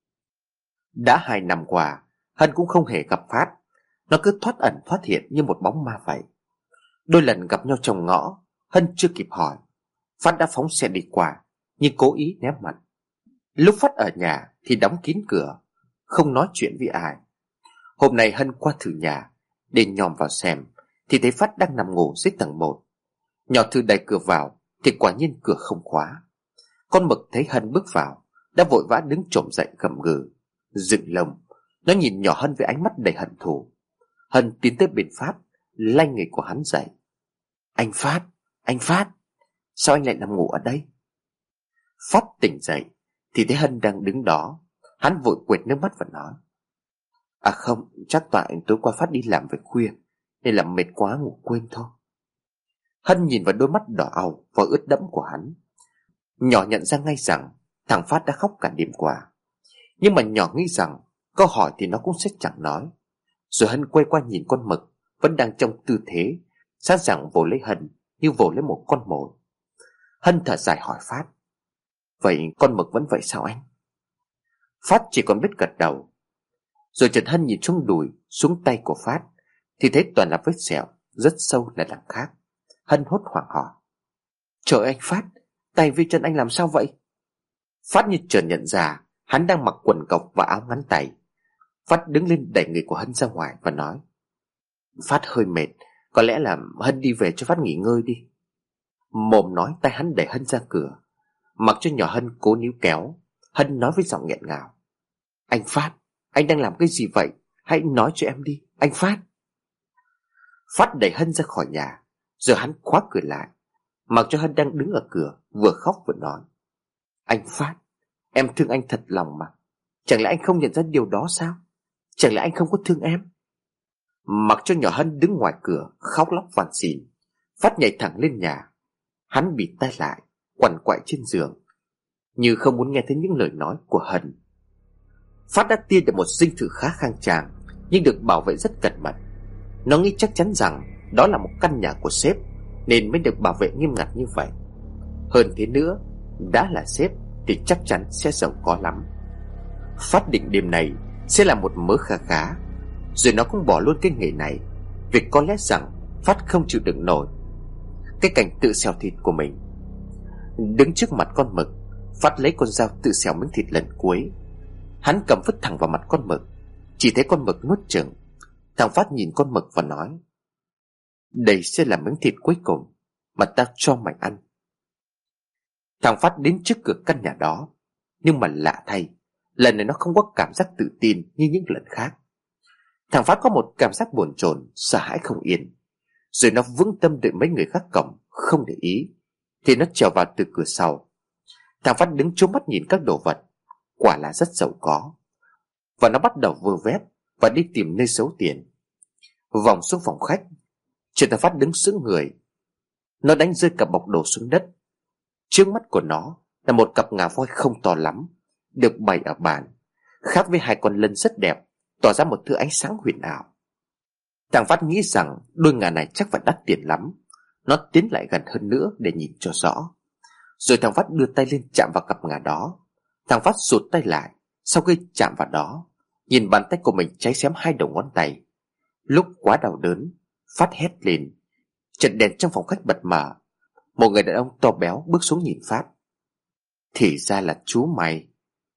Đã 2 năm qua, Hân cũng không hề gặp Phát. Nó cứ thoát ẩn thoát hiện như một bóng ma vậy. Đôi lần gặp nhau trong ngõ, Hân chưa kịp hỏi, Phát đã phóng xe đi qua, nhưng cố ý né mặt. Lúc Phát ở nhà thì đóng kín cửa, không nói chuyện với ai. Hôm nay Hân qua thử nhà để nhòm vào xem, thì thấy Phát đang nằm ngủ dưới tầng 1. Nhỏ Thư đẩy cửa vào thì quả nhiên cửa không khóa. Con mực thấy Hân bước vào đã vội vã đứng chồm dậy gầm gừ, dựng lông. Nó nhìn nhỏ Hân với ánh mắt đầy hận thù. Hân tiến tới bên Phát, lay người của hắn dậy. Anh Phát, sao anh lại nằm ngủ ở đây? Phát tỉnh dậy thì thấy Hân đang đứng đó. Hắn vội quệt nước mắt và nói, à không, chắc tại tối qua Phát đi làm về khuya nên là mệt quá ngủ quên thôi. Hân nhìn vào đôi mắt đỏ au và ướt đẫm của hắn. Nhỏ nhận ra ngay rằng thằng Phát đã khóc cả đêm qua. Nhưng mà nhỏ nghĩ rằng câu hỏi thì nó cũng sẽ chẳng nói. Rồi Hân quay qua nhìn con mực vẫn đang trong tư thế sẵn sàng vồ lấy Hân như vồ lấy một con mồi. Hân thở dài hỏi Phát, vậy con mực vẫn vậy sao anh? Phát chỉ còn biết gật đầu. Rồi chợt Hân nhìn xuống đùi, xuống tay của Phát thì thấy toàn là vết sẹo rất sâu là đằng khác. Hân hốt hoảng hỏi, trời anh Phát, tay với chân anh làm sao vậy? Phát như chợt nhận ra hắn đang mặc quần cộc và áo ngắn tay. Phát đứng lên đẩy người của Hân ra ngoài và nói, Phát hơi mệt, có lẽ là Hân đi về cho Phát nghỉ ngơi đi. Mồm nói, tay hắn đẩy Hân ra cửa. Mặc cho nhỏ Hân cố níu kéo, Hân nói với giọng nghẹn ngào, anh Phát, anh đang làm cái gì vậy? Hãy nói cho em đi, anh Phát. Phát đẩy Hân ra khỏi nhà, rồi hắn khóa cửa lại. Mặc cho Hân đang đứng ở cửa, vừa khóc vừa nói, anh Phát, em thương anh thật lòng mà. Chẳng lẽ anh không nhận ra điều đó sao? Chẳng lẽ anh không có thương em? Mặc cho nhỏ Hân đứng ngoài cửa khóc lóc van xin, Phát nhảy thẳng lên nhà. Hắn bịt tai lại, quằn quại trên giường, như không muốn nghe thấy những lời nói của Hân. Phát đã tia được một dinh thự khá khang trang, nhưng được bảo vệ rất cẩn mật. Nó nghĩ chắc chắn rằng đó là một căn nhà của sếp, nên mới được bảo vệ nghiêm ngặt như vậy. Hơn thế nữa, đã là sếp thì chắc chắn sẽ giàu có lắm. Phát định đêm này sẽ là một mớ khá khá. Rồi nó cũng bỏ luôn cái nghề này, vì có lẽ rằng Phát không chịu đựng nổi cái cảnh tự xẻo thịt của mình. Đứng trước mặt con mực, Phát lấy con dao tự xẻo miếng thịt lần cuối. Hắn cầm vứt thẳng vào mặt con mực. Chỉ thấy con mực nuốt chừng. Thằng Phát nhìn con mực và nói, đây sẽ là miếng thịt cuối cùng mà ta cho mày ăn. Thằng Phát đến trước cửa căn nhà đó, nhưng mà lạ thay, lần này nó không có cảm giác tự tin như những lần khác. Thằng Phát có một cảm giác bồn chồn, sợ hãi không yên. Rồi nó vững tâm đợi mấy người khác cổng không để ý, thì nó trèo vào từ cửa sau. Thằng Phát đứng trố mắt nhìn các đồ vật, quả là rất giàu có. Và nó bắt đầu vơ vét và đi tìm nơi giấu tiền. Vòng xuống phòng khách, Trần Thằng Phát đứng sững người. Nó đánh rơi cả bọc đồ xuống đất. Trước mắt của nó là một cặp ngà voi không to lắm, được bày ở bàn, khác với 2 con lân rất đẹp, tỏa ra một thứ ánh sáng huyền ảo. Thằng Phát nghĩ rằng đôi ngà này chắc phải đắt tiền lắm. Nó tiến lại gần hơn nữa để nhìn cho rõ. Rồi thằng Phát đưa tay lên chạm vào cặp ngà đó. Thằng Phát rụt tay lại. Sau khi chạm vào đó, nhìn bàn tay của mình cháy xém 2 đầu ngón tay. Lúc quá đau đớn, Phát hét lên. Trận đèn trong phòng khách bật mở. Một người đàn ông to béo bước xuống nhìn Phát. Thì ra là chú mày.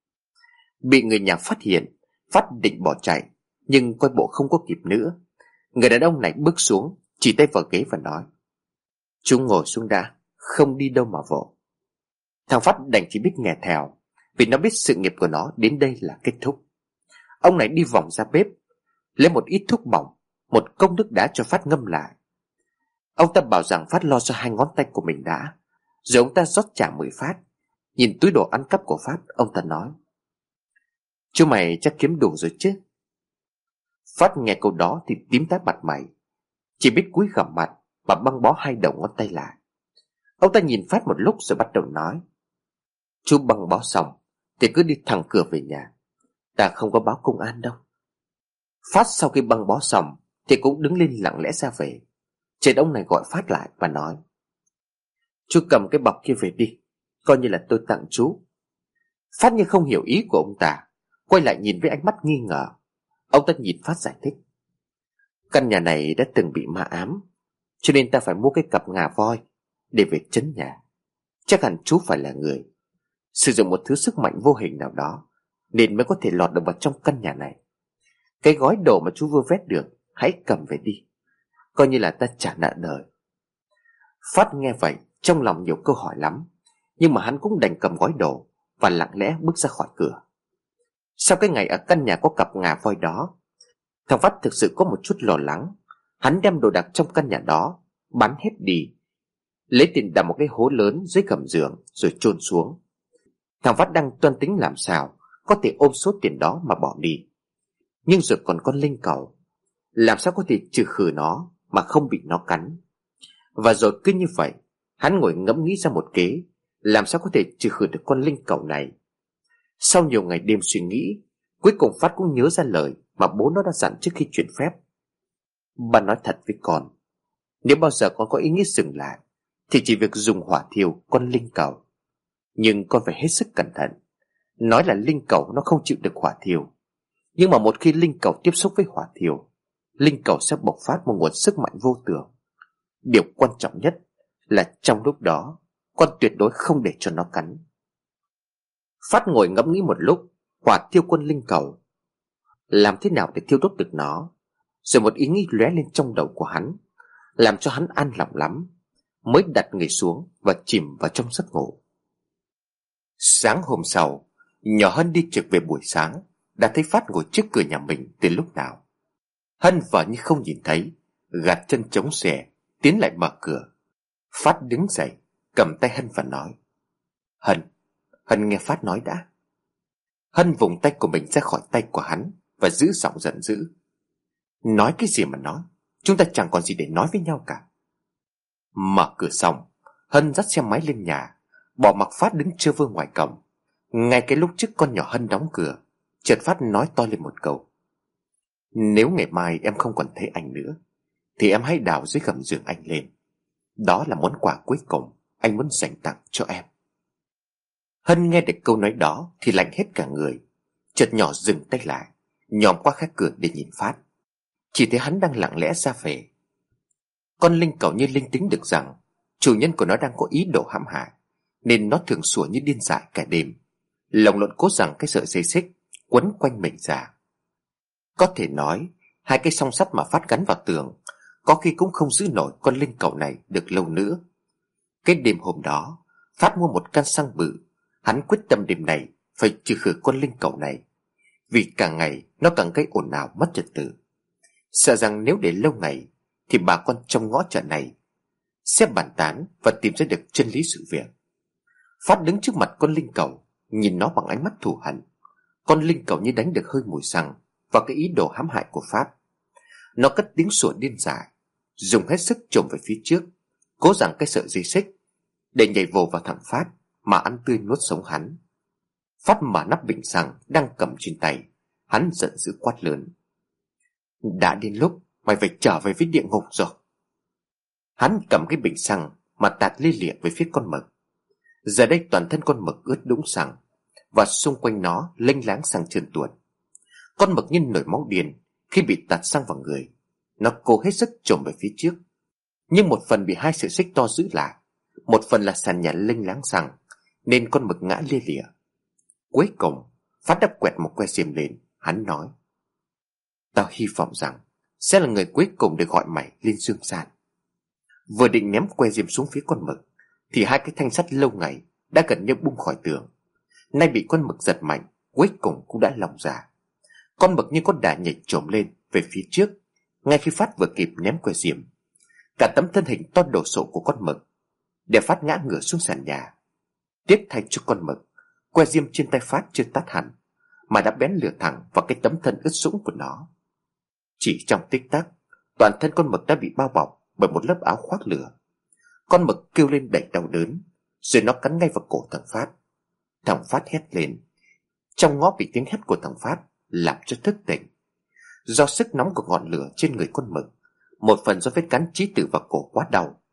Bị người nhà phát hiện, Phát định bỏ chạy, nhưng coi bộ không có kịp nữa. Người đàn ông này bước xuống, chỉ tay vào ghế và nói, chú ngồi xuống đã, không đi đâu mà vội. Thằng Phát đành chỉ biết nghe theo, vì nó biết sự nghiệp của nó đến đây là kết thúc. Ông này đi vòng ra bếp, lấy một ít thuốc bỏng, một cốc nước đá cho Phát ngâm lại. Ông ta bảo rằng Phát lo cho 2 ngón tay của mình đã. Rồi ông ta rót trà 10 phát. Nhìn túi đồ ăn cắp của Phát, ông ta nói, chú mày chắc kiếm đủ rồi chứ? Phát nghe câu đó thì tím tái mặt mày, chỉ biết cúi gằm mặt và băng bó 2 đầu ngón tay lại. Ông ta nhìn Phát một lúc rồi bắt đầu nói, chú băng bó xong thì cứ đi thẳng cửa về nhà, ta không có báo công an đâu. Phát sau khi băng bó xong thì cũng đứng lên lặng lẽ ra về. Trên ông này gọi Phát lại và nói, Chú cầm cái bọc kia về đi, coi như là tôi tặng chú. Phát như không hiểu ý của ông ta, quay lại nhìn với ánh mắt nghi ngờ. Ông ta nhìn Phát giải thích: căn nhà này đã từng bị ma ám, cho nên ta phải mua cái cặp ngà voi để về trấn nhà. Chắc hẳn chú phải là người sử dụng một thứ sức mạnh vô hình nào đó, nên mới có thể lọt được vào trong căn nhà này. Cái gói đồ mà chú vừa vét được, hãy cầm về đi, coi như là ta trả nợ đời. Phát nghe vậy, trong lòng nhiều câu hỏi lắm, nhưng mà hắn cũng đành cầm gói đồ và lặng lẽ bước ra khỏi cửa. Sau cái ngày ở căn nhà có cặp ngà voi đó, thằng Phát thực sự có một chút lo lắng. Hắn đem đồ đạc trong căn nhà đó bán hết đi, lấy tiền đào một cái hố lớn dưới gầm giường rồi chôn xuống. Thằng Phát đang toan tính làm sao có thể ôm số tiền đó mà bỏ đi. Nhưng rồi còn con linh cẩu, làm sao có thể trừ khử nó mà không bị nó cắn. Và rồi cứ như vậy, hắn ngồi ngẫm nghĩ ra một kế làm sao có thể trừ khử được con linh cẩu này. Sau nhiều ngày đêm suy nghĩ, cuối cùng Phát cũng nhớ ra lời mà bố nó đã dặn trước khi chuyển phép. Bà nói thật với con, nếu bao giờ con có ý nghĩ dừng lại thì chỉ việc dùng hỏa thiêu con linh cẩu. Nhưng con phải hết sức cẩn thận. Nói là linh cẩu nó không chịu được hỏa thiêu, nhưng mà một khi linh cẩu tiếp xúc với hỏa thiêu, linh cẩu sẽ bộc phát một nguồn sức mạnh vô tưởng. Điều quan trọng nhất là trong lúc đó con tuyệt đối không để cho nó cắn. Phát ngồi ngẫm nghĩ một lúc. Hỏa thiêu con linh cẩu, làm thế nào để thiêu đốt được nó? Rồi một ý nghĩ lóe lên trong đầu của hắn, làm cho hắn an lòng lắm, mới đặt người xuống và chìm vào trong giấc ngủ. Sáng hôm sau, nhỏ Hân đi trực về buổi sáng, đã thấy Phát ngồi trước cửa nhà mình từ lúc nào. Hân vờ như không nhìn thấy, gạt chân chống xẻ tiến lại mở cửa. Phát đứng dậy, cầm tay Hân và nói: Hân nghe Phát nói đã. Hân vùng tay của mình ra khỏi tay của hắn và giữ giọng giận dữ: nói cái gì mà nói, chúng ta chẳng còn gì để nói với nhau cả. Mở cửa xong, Hân dắt xe máy lên nhà, bỏ mặc Phát đứng chơ vơ ngoài cổng. Ngay cái lúc trước con nhỏ Hân đóng cửa, chợt Phát nói to lên một câu: nếu ngày mai em không còn thấy anh nữa thì em hãy đào dưới gầm giường anh lên. Đó là món quà cuối cùng anh muốn dành tặng cho em. Hân nghe được câu nói đó thì lạnh hết cả người, chợt nhỏ dừng tay lại, nhòm qua khe cửa để nhìn Phát. Chỉ thấy hắn đang lặng lẽ ra về. Con linh cẩu như linh tính được rằng chủ nhân của nó đang có ý đồ hãm hại, nên nó thường sủa như điên dại cả đêm, lồng lộn cố rằng cái sợi dây xích quấn quanh mình ra. Có thể nói hai cái song sắt mà Phát gắn vào tường có khi cũng không giữ nổi con linh cẩu này được lâu nữa. Cái đêm hôm đó, Phát mua một căn xăng bự. Hắn quyết tâm đêm này phải trừ khử con linh cẩu này, vì càng ngày nó càng gây ồn ào mất trật tự. Sợ rằng nếu để lâu ngày thì bà con trong ngõ chợ này sẽ bàn tán và tìm ra được chân lý sự việc. Phát đứng trước mặt con linh cẩu, nhìn nó bằng ánh mắt thù hận. Con linh cẩu như đánh được hơi mùi xăng vào cái ý đồ hãm hại của Phát. Nó cất tiếng sủa điên dại, dùng hết sức chồm về phía trước, cố rằng cái sợi dây xích để nhảy vồ vào thằng Phát mà ăn tươi nuốt sống hắn. Phát mở nắp bình xăng đang cầm trên tay, hắn giận dữ quát lớn: đã đến lúc mày phải trở về với địa ngục rồi. Hắn cầm cái bình xăng mà tạt lia lịa về phía con mực. Giờ đây toàn thân con mực ướt đũng xăng, và xung quanh nó lênh láng xăng trơn tuột. Con mực như nổi máu điên khi bị tạt xăng vào người. Nó cố hết sức chồm về phía trước, nhưng một phần bị hai sợi xích to giữ lại, một phần là sàn nhà lênh láng xăng, nên con mực ngã lia lịa. Cuối cùng Phát đã quẹt một que diêm lên. Hắn nói: tao hy vọng rằng sẽ là người cuối cùng được gọi mày lên dương gian. Vừa định ném que diêm xuống phía con mực thì hai cái thanh sắt lâu ngày đã gần như bung khỏi tường, nay bị con mực giật mạnh, cuối cùng cũng đã lỏng ra. Con mực như con đà nhảy chồm lên về phía trước. Ngay khi Phát vừa kịp ném que diêm, cả tấm thân hình to đổ sộ của con mực để Phát ngã ngửa xuống sàn nhà. Tiếc thay cho con mực, que diêm trên tay Phát chưa tắt hẳn mà đã bén lửa thẳng vào cái tấm thân ướt sũng của nó. Chỉ trong tích tắc, toàn thân con mực đã bị bao bọc bởi một lớp áo khoác lửa. Con mực kêu lên đầy đau đớn, rồi nó cắn ngay vào cổ thằng Phát. Thằng Phát hét lên. Trong ngõ bị tiếng hét của thằng Phát làm cho thức tỉnh. Do sức nóng của ngọn lửa trên người con mực, một phần do vết cắn chí tử vào cổ quá đau,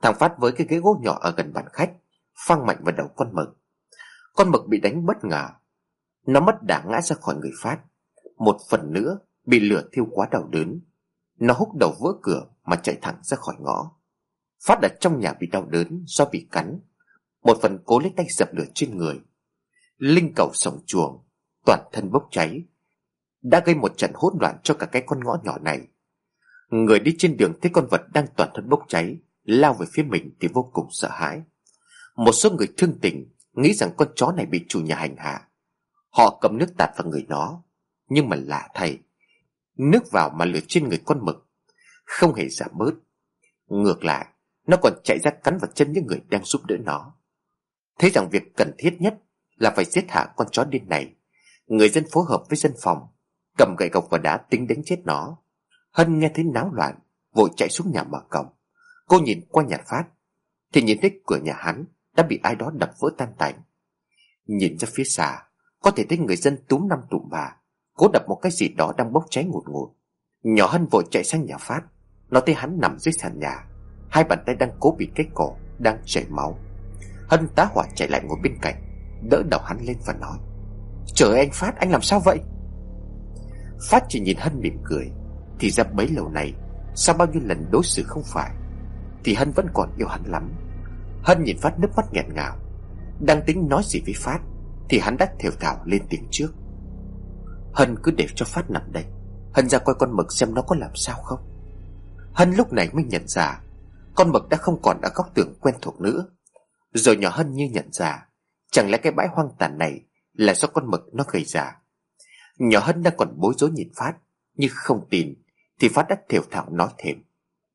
Thằng Phát với cái ghế gỗ nhỏ ở gần bàn khách phang mạnh vào đầu con Mực. Con Mực bị đánh bất ngờ, nó mất đà ngã ra khỏi người Phát. Một phần nữa bị lửa thiêu quá đau đớn, nó húc đầu vỡ cửa mà chạy thẳng ra khỏi ngõ. Phát ở trong nhà bị đau đớn do bị cắn, một phần cố lấy tay dập lửa trên người. Linh cẩu sổng chuồng, toàn thân bốc cháy, đã gây một trận hỗn loạn cho cả cái con ngõ nhỏ này. Người đi trên đường thấy con vật đang toàn thân bốc cháy lao về phía mình thì vô cùng sợ hãi. Một số người thương tình nghĩ rằng con chó này bị chủ nhà hành hạ. Họ cầm nước tạt vào người nó, nhưng mà lạ thay, nước vào mà lửa trên người con Mực không hề giảm bớt. Ngược lại, nó còn chạy ra cắn vào chân những người đang giúp đỡ nó. Thấy rằng việc cần thiết nhất là phải giết hạ con chó điên này, người dân phối hợp với dân phòng cầm gậy gộc và đá tính đánh chết nó. Hân nghe thấy náo loạn, vội chạy xuống nhà mở cổng. Cô nhìn qua nhà Phát thì nhìn thấy cửa nhà hắn đã bị ai đó đập vỡ tan tành. Nhìn ra phía xa, có thể thấy người dân túm năm tụm ba cố đập một cái gì đó đang bốc cháy ngùn ngụt. Nhỏ Hân vội chạy sang nhà Phát. Nó thấy hắn nằm dưới sàn nhà, hai bàn tay đang cố bịt cái cổ đang chảy máu. Hân tá hỏa chạy lại ngồi bên cạnh, đỡ đầu hắn lên và nói: "Trời ơi anh Phát, anh làm sao vậy?" Phát chỉ nhìn Hân mỉm cười. Thì ra bấy lâu nay, sau bao nhiêu lần đối xử không phải, thì Hân vẫn còn yêu hắn lắm. Hân nhìn Phát nước mắt nghẹn ngào, đang tính nói gì với Phát thì hắn đã thều thào lên tiếng trước: "Hân cứ để cho Phát nằm đây, Hân ra coi con Mực xem nó có làm sao không." Hân lúc này mới nhận ra con Mực đã không còn ở góc tường quen thuộc nữa. Rồi nhỏ Hân như nhận ra, chẳng lẽ cái bãi hoang tàn này là do con Mực nó gây ra. Nhỏ Hân đang còn bối rối nhìn Phát, nhưng không tin thì Phát đã thều thào nói thêm: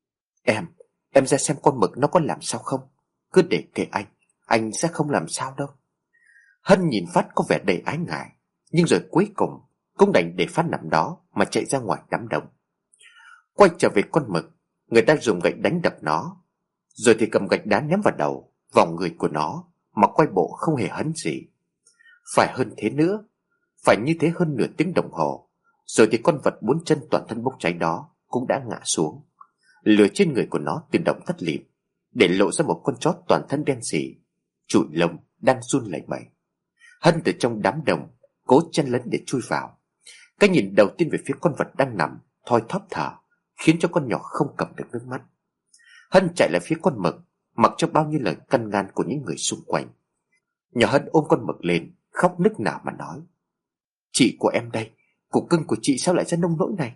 Em ra xem con Mực nó có làm sao không, cứ để kệ anh sẽ không làm sao đâu." Hân nhìn Phát có vẻ đầy ái ngại, nhưng rồi cuối cùng cũng đành để Phát nằm đó mà chạy ra ngoài đám đông. Quay trở về con Mực, người ta dùng gậy đánh đập nó, rồi thì cầm gạch đá ném vào đầu, vào người của nó, mà quay bộ không hề hấn gì. Phải hơn thế nữa, phải như thế hơn nửa tiếng đồng hồ, rồi thì con vật bốn chân toàn thân bốc cháy đó cũng đã ngã xuống. Lửa trên người của nó tự động tắt lịm, để lộ ra một con chó toàn thân đen sì, trụi lông đang run lẩy bẩy. Hân từ trong đám đông cố chen lấn để chui vào. Cái nhìn đầu tiên về phía con vật đang nằm thoi thóp thở khiến cho con nhỏ không cầm được nước mắt. Hân chạy lại phía con Mực, mặc cho bao nhiêu lời căn ngăn của những người xung quanh. Nhỏ Hân ôm con Mực lên, khóc nức nở mà nói: "Chị của em đây, cục cưng của chị sao lại ra nông nỗi này?"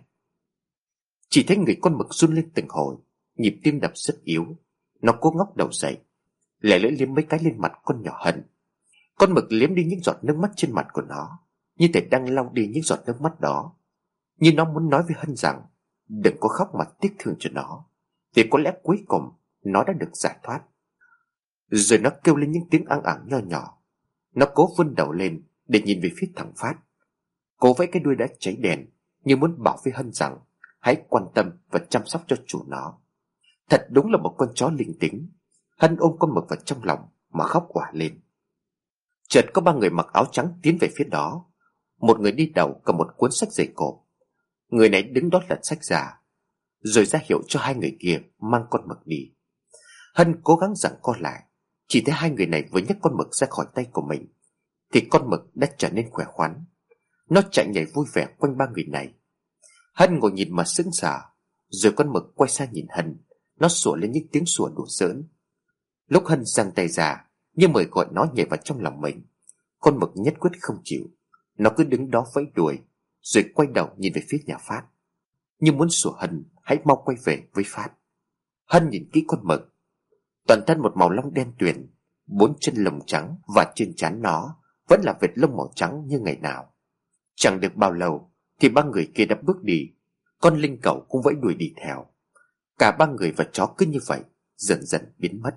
Chỉ thấy người con Mực run lên từng hồi, nhịp tim đập rất yếu. Nó cố ngóc đầu dậy, lẻ lưỡi liếm mấy cái lên mặt con nhỏ Hân. Con Mực liếm đi những giọt nước mắt trên mặt của nó, như thể đang lau đi những giọt nước mắt đó, như nó muốn nói với Hân rằng đừng có khóc mà tiếc thương cho nó, vì có lẽ cuối cùng nó đã được giải thoát. Rồi nó kêu lên những tiếng ăng ẳng nho nhỏ. Nó cố vươn đầu lên để nhìn về phía thằng Phát, cố vẫy cái đuôi đã cháy đèn, như muốn bảo với Hân rằng hãy quan tâm và chăm sóc cho chủ nó. Thật đúng là một con chó linh tính. Hân ôm con Mực vào trong lòng mà khóc òa lên. Chợt có ba người mặc áo trắng tiến về phía đó. Một người đi đầu cầm một cuốn sách dày cộp. Người này đứng đó lật sách ra, rồi ra hiệu cho hai người kia mang con Mực đi. Hân cố gắng giằng co lại. Chỉ thấy hai người này vừa nhấc con Mực ra khỏi tay của mình thì con Mực đã trở nên khỏe khoắn. Nó chạy nhảy vui vẻ quanh ba người này. Hân ngồi nhìn mà sững sờ. Rồi con Mực quay sang nhìn Hân, nó sủa lên những tiếng sủa đùa giỡn. Lúc Hân giang tay ra như mời gọi nó nhảy vào trong lòng mình, con Mực nhất quyết không chịu. Nó cứ đứng đó vẫy đuôi, rồi quay đầu nhìn về phía nhà Phát, như muốn sủa Hân hãy mau quay về với Phát. Hân nhìn kỹ con Mực, toàn thân một màu lông đen tuyền, bốn chân lông trắng, và trên trán nó vẫn là vệt lông màu trắng như ngày nào. Chẳng được bao lâu thì ba người kia đã bước đi. Con Linh cẩu cũng vẫy đuôi đi theo. Cả ba người và chó cứ như vậy dần dần biến mất.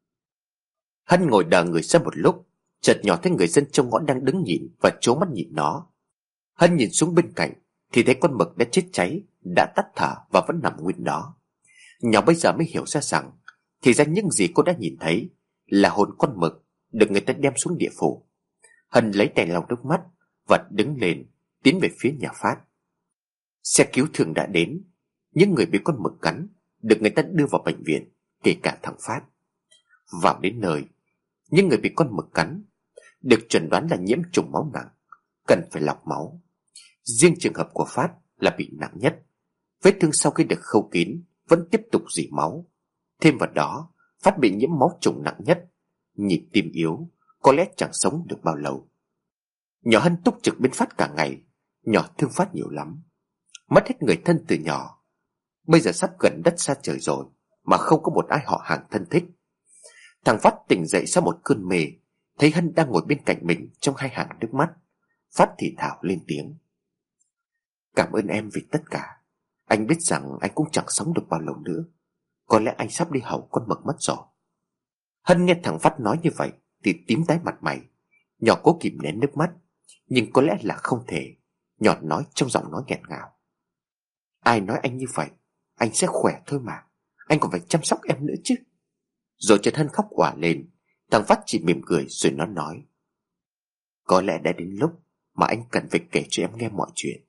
Hân ngồi đờ người ra một lúc, chợt nhỏ thấy người dân trong ngõ đang đứng nhìn và trố mắt nhìn nó. Hân nhìn xuống bên cạnh thì thấy con Mực đã chết cháy, đã tắt thở và vẫn nằm nguyên đó. Nhỏ bây giờ mới hiểu ra rằng thì ra những gì cô đã nhìn thấy là hồn con Mực được người ta đem xuống địa phủ. Hân lấy tay lau nước mắt và đứng lên tiến về phía nhà Phát. Xe cứu thương đã đến. Những người bị con Mực cắn được người ta đưa vào bệnh viện. kể cả thằng Phát. Vào đến nơi, những người bị con mực cắn được chẩn đoán là nhiễm trùng máu nặng, cần phải lọc máu. Riêng trường hợp của Phát là bị nặng nhất. Vết thương sau khi được khâu kín vẫn tiếp tục rỉ máu. Thêm vào đó, Phát bị nhiễm máu trùng nặng nhất, nhịp tim yếu, có lẽ chẳng sống được bao lâu. Nhỏ Hân túc trực bên Phát cả ngày. Nhỏ thương Phát nhiều lắm, mất hết người thân từ nhỏ. Bây giờ sắp gần đất xa trời rồi mà không có một ai họ hàng thân thích. Thằng Phát tỉnh dậy sau một cơn mê, thấy Hân đang ngồi bên cạnh mình trong hai hàng nước mắt. Phát thì thào lên tiếng: "Cảm ơn em vì tất cả. Anh biết rằng anh cũng chẳng sống được bao lâu nữa. Có lẽ anh sắp đi hầu con mực mất rồi." Hân nghe thằng Phát nói như vậy thì tím tái mặt mày. Nhỏ cố kìm nén nước mắt, nhưng có lẽ là không thể. Nhỏ nói trong giọng nói nghẹn ngào: "Ai nói anh như vậy? Anh sẽ khỏe thôi mà. Anh còn phải chăm sóc em nữa chứ." Rồi chợt Hân khóc òa lên. Thằng Phát chỉ mỉm cười rồi nó nói: "Có lẽ đã đến lúc mà anh cần phải kể cho em nghe mọi chuyện."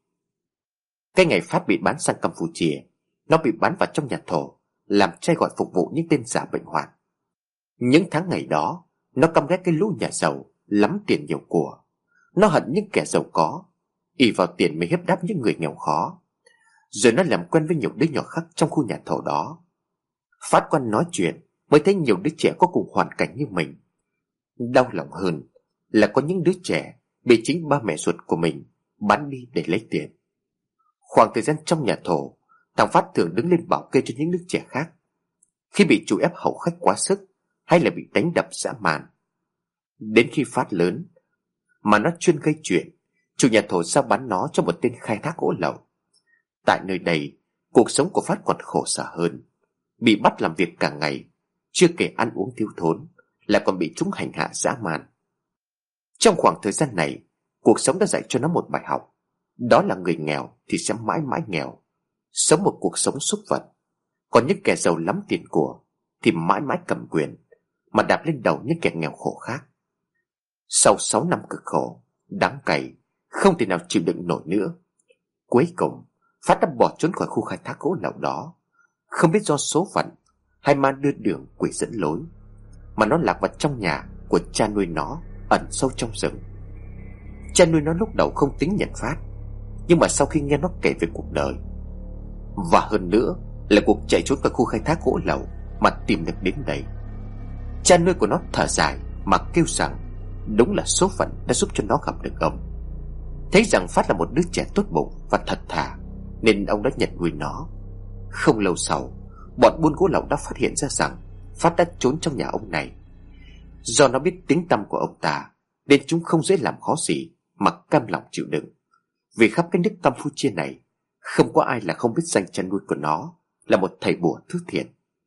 Cái ngày Phát bị bán sang Campuchia, nó bị bán vào trong nhà thổ, làm trai gọi phục vụ những tên giả bệnh hoạn. Những tháng ngày đó, nó căm ghét cái lũ nhà giàu lắm tiền nhiều của. Nó hận những kẻ giàu có, ỷ vào tiền mới hiếp đáp những người nghèo khó. Rồi nó làm quen với nhiều đứa nhỏ khác trong khu nhà thổ đó. Phát quan nói chuyện mới thấy nhiều đứa trẻ có cùng hoàn cảnh như mình. Đau lòng hơn là có những đứa trẻ bị chính ba mẹ ruột của mình bán đi để lấy tiền. Khoảng thời gian trong nhà thổ, thằng Phát thường đứng lên bảo kê cho những đứa trẻ khác. Khi bị chủ ép hầu khách quá sức, hay là bị đánh đập dã man. Đến khi Phát lớn mà nó chuyên gây chuyện, chủ nhà thổ giao bán nó cho một tên khai thác gỗ lậu. Tại nơi đây, cuộc sống của Phát còn khổ sở hơn. Bị bắt làm việc cả ngày, chưa kể ăn uống thiếu thốn, lại còn bị chúng hành hạ dã man. Trong khoảng thời gian này, cuộc sống đã dạy cho nó một bài học. Đó là người nghèo thì sẽ mãi mãi nghèo, sống một cuộc sống súc vật. Còn những kẻ giàu lắm tiền của thì mãi mãi cầm quyền, mà đạp lên đầu những kẻ nghèo khổ khác. Sau 6 năm cực khổ, đắng cay, không thể nào chịu đựng nổi nữa, cuối cùng Phát đã bỏ trốn khỏi khu khai thác gỗ lậu đó. Không biết do số phận hay ma đưa đường quỷ dẫn lối, mà nó lạc vào trong nhà của cha nuôi nó ẩn sâu trong rừng. Cha nuôi nó lúc đầu không tính nhận Phát, nhưng mà sau khi nghe nó kể về cuộc đời, và hơn nữa là cuộc chạy trốn khỏi khu khai thác gỗ lậu mà tìm được đến đây, cha nuôi của nó thở dài mà kêu rằng đúng là số phận đã giúp cho nó gặp được ông. Thấy rằng Phát là một đứa trẻ tốt bụng và thật thà, nên ông đã nhận nuôi nó. Không lâu sau, bọn buôn gỗ lậu đã phát hiện ra rằng Phát đã trốn trong nhà ông này. Do nó biết tiếng tăm của ông ta, nên chúng không dễ làm khó gì mà cam lòng chịu đựng. Vì khắp cái nước Campuchia này, không có ai là không biết danh cha nuôi của nó là một thầy bùa thứ thiện.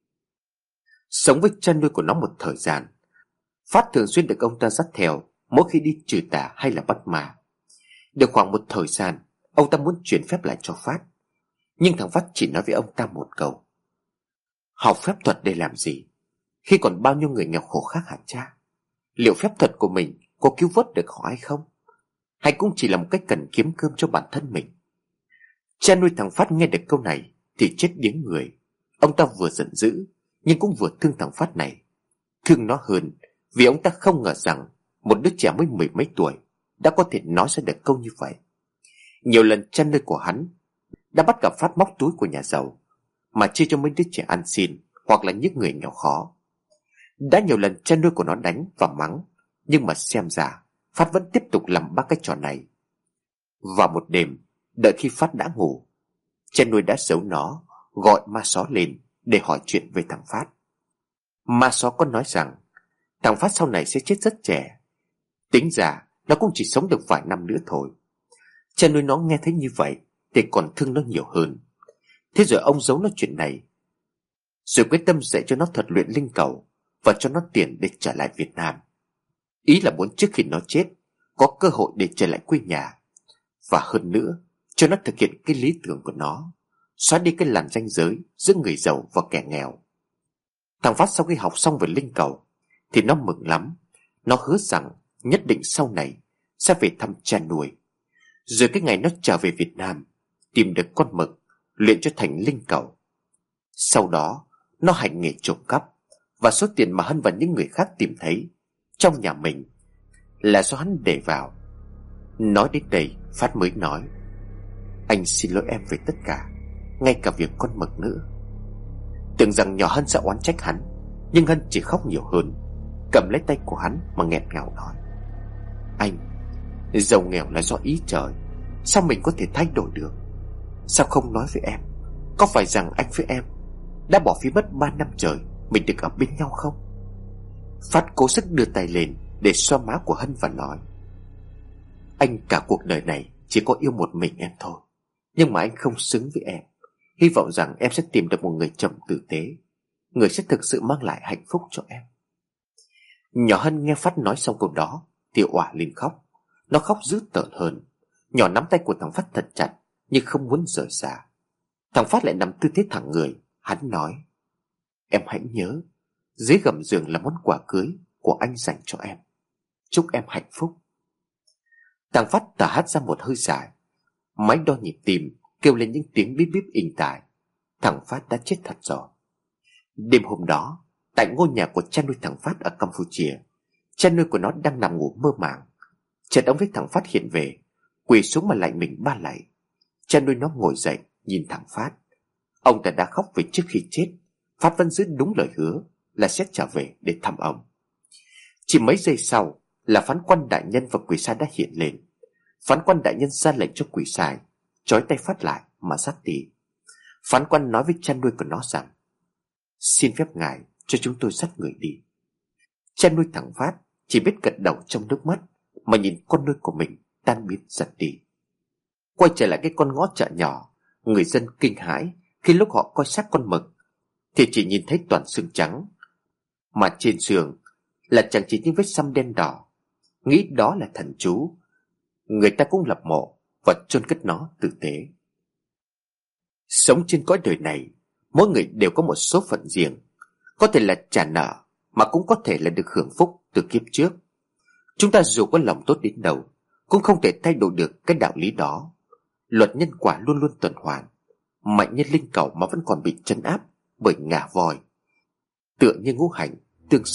Sống với cha nuôi của nó một thời gian, Phát thường xuyên được ông ta dắt theo mỗi khi đi trừ tà hay là bắt ma. Được khoảng một thời gian, ông ta muốn chuyển phép lại cho Phát, nhưng thằng Phát chỉ nói với ông ta một câu: "Học phép thuật để làm gì, khi còn bao nhiêu người nghèo khổ khác hả cha? Liệu phép thuật của mình có cứu vớt được họ hay không? Hay cũng chỉ là một cách cần kiếm cơm cho bản thân mình?" Cha nuôi thằng Phát nghe được câu này thì chết điếng người. Ông ta vừa giận dữ nhưng cũng vừa thương thằng Phát này. Thương nó hơn vì ông ta không ngờ rằng một đứa trẻ mới 10 mấy tuổi đã có thể nói ra được câu như vậy. Nhiều lần cha nuôi của hắn đã bắt gặp Phát móc túi của nhà giàu mà chia cho mấy đứa trẻ ăn xin hoặc là những người nghèo khó. Đã nhiều lần cha nuôi của nó đánh và mắng, nhưng mà xem ra Phát vẫn tiếp tục làm ba cái trò này. Vào một đêm, đợi khi Phát đã ngủ, cha nuôi đã giấu nó, gọi ma só lên để hỏi chuyện về thằng Phát. Ma só có nói rằng thằng Phát sau này sẽ chết rất trẻ, tính ra nó cũng chỉ sống được vài năm nữa thôi. Cha nuôi nó nghe thấy như vậy thì còn thương nó nhiều hơn. Thế rồi ông giấu nó chuyện này, rồi quyết tâm dạy cho nó thuật luyện linh cầu và cho nó tiền để trở lại Việt Nam. Ý là muốn trước khi nó chết có cơ hội để trở lại quê nhà, và hơn nữa cho nó thực hiện cái lý tưởng của nó, xóa đi cái làn ranh giới giữa người giàu và kẻ nghèo. Thằng Phát sau khi học xong về linh cầu thì nó mừng lắm. Nó hứa rằng nhất định sau này sẽ về thăm cha nuôi. Rồi cái ngày nó trở về Việt Nam, tìm được con mực, luyện cho thành linh cầu. Sau đó Nó hành nghề trộm cắp, và số tiền mà Hân và những người khác tìm thấy trong nhà mình là do hắn để vào. Nói đến đây, Phát mới nói: Anh xin lỗi em về tất cả, ngay cả việc con mực nữa. Tưởng rằng nhỏ Hân sẽ oán trách hắn, nhưng Hân chỉ khóc nhiều hơn, cầm lấy tay của hắn mà nghẹn ngào nói: Anh, giàu nghèo là do ý trời, sao mình có thể thay đổi được? Sao không nói với em? Có phải rằng anh với em đã bỏ phí mất 3 năm trời mình được ở bên nhau không? Phát cố sức đưa tay lên để xoa má của Hân và nói: Anh cả cuộc đời này chỉ có yêu một mình em thôi, nhưng mà anh không xứng với em. Hy vọng rằng em sẽ tìm được một người chồng tử tế, người sẽ thực sự mang lại hạnh phúc cho em. Nhỏ Hân nghe Phát nói xong câu đó thì òa lên khóc. Nó khóc dữ tợn hơn. Nhỏ nắm tay của thằng Phát thật chặt, nhưng không muốn rời xa. Thằng Phát lại nằm tư thế thẳng người. Hắn nói: Em hãy nhớ, dưới gầm giường là món quà cưới của anh dành cho em. Chúc em hạnh phúc. Thằng Phát thở hắt ra một hơi dài, máy đo nhịp tim kêu lên những tiếng bíp bíp inh tai. Thằng Phát đã chết thật rồi. Đêm hôm đó, tại ngôi nhà của cha nuôi thằng Phát ở Campuchia, cha nuôi của nó đang nằm ngủ mơ màng. Chợt ông với thằng Phát hiện về, quỳ xuống mà lạy mình 3 lạy. Cha nuôi nó ngồi dậy nhìn thằng Phát. Ông ta đã khóc vì trước khi chết, Phát vẫn giữ đúng lời hứa là sẽ trở về để thăm ông. Chỉ mấy giây sau là phán quan đại nhân và quỷ sai đã hiện lên. Phán quan đại nhân ra lệnh cho quỷ sai trói tay Phát lại mà dắt đi. Phán quan nói với cha nuôi của nó rằng: Xin phép ngài cho chúng tôi dắt người đi. Cha nuôi thằng Phát chỉ biết gật đầu trong nước mắt mà nhìn con nuôi của mình tan biến dần đi. Quay trở lại cái con ngõ chợ nhỏ, người dân kinh hãi khi lúc họ coi xác con mực thì chỉ nhìn thấy toàn xương trắng, mà trên xương là chẳng chỉ những vết xăm đen đỏ. Nghĩ đó là thần chú, người ta cũng lập mộ và chôn cất nó tử tế. Sống trên cõi đời này, mỗi người đều có một số phận riêng, có thể là trả nợ, mà cũng có thể là được hưởng phúc từ kiếp trước. Chúng ta dù có lòng tốt đến đâu cũng không thể thay đổi được cái đạo lý đó. Luật nhân quả luôn luôn tuần hoàn, mạnh như linh cầu mà vẫn còn bị trấn áp bởi ngà voi, tựa như ngũ hành tương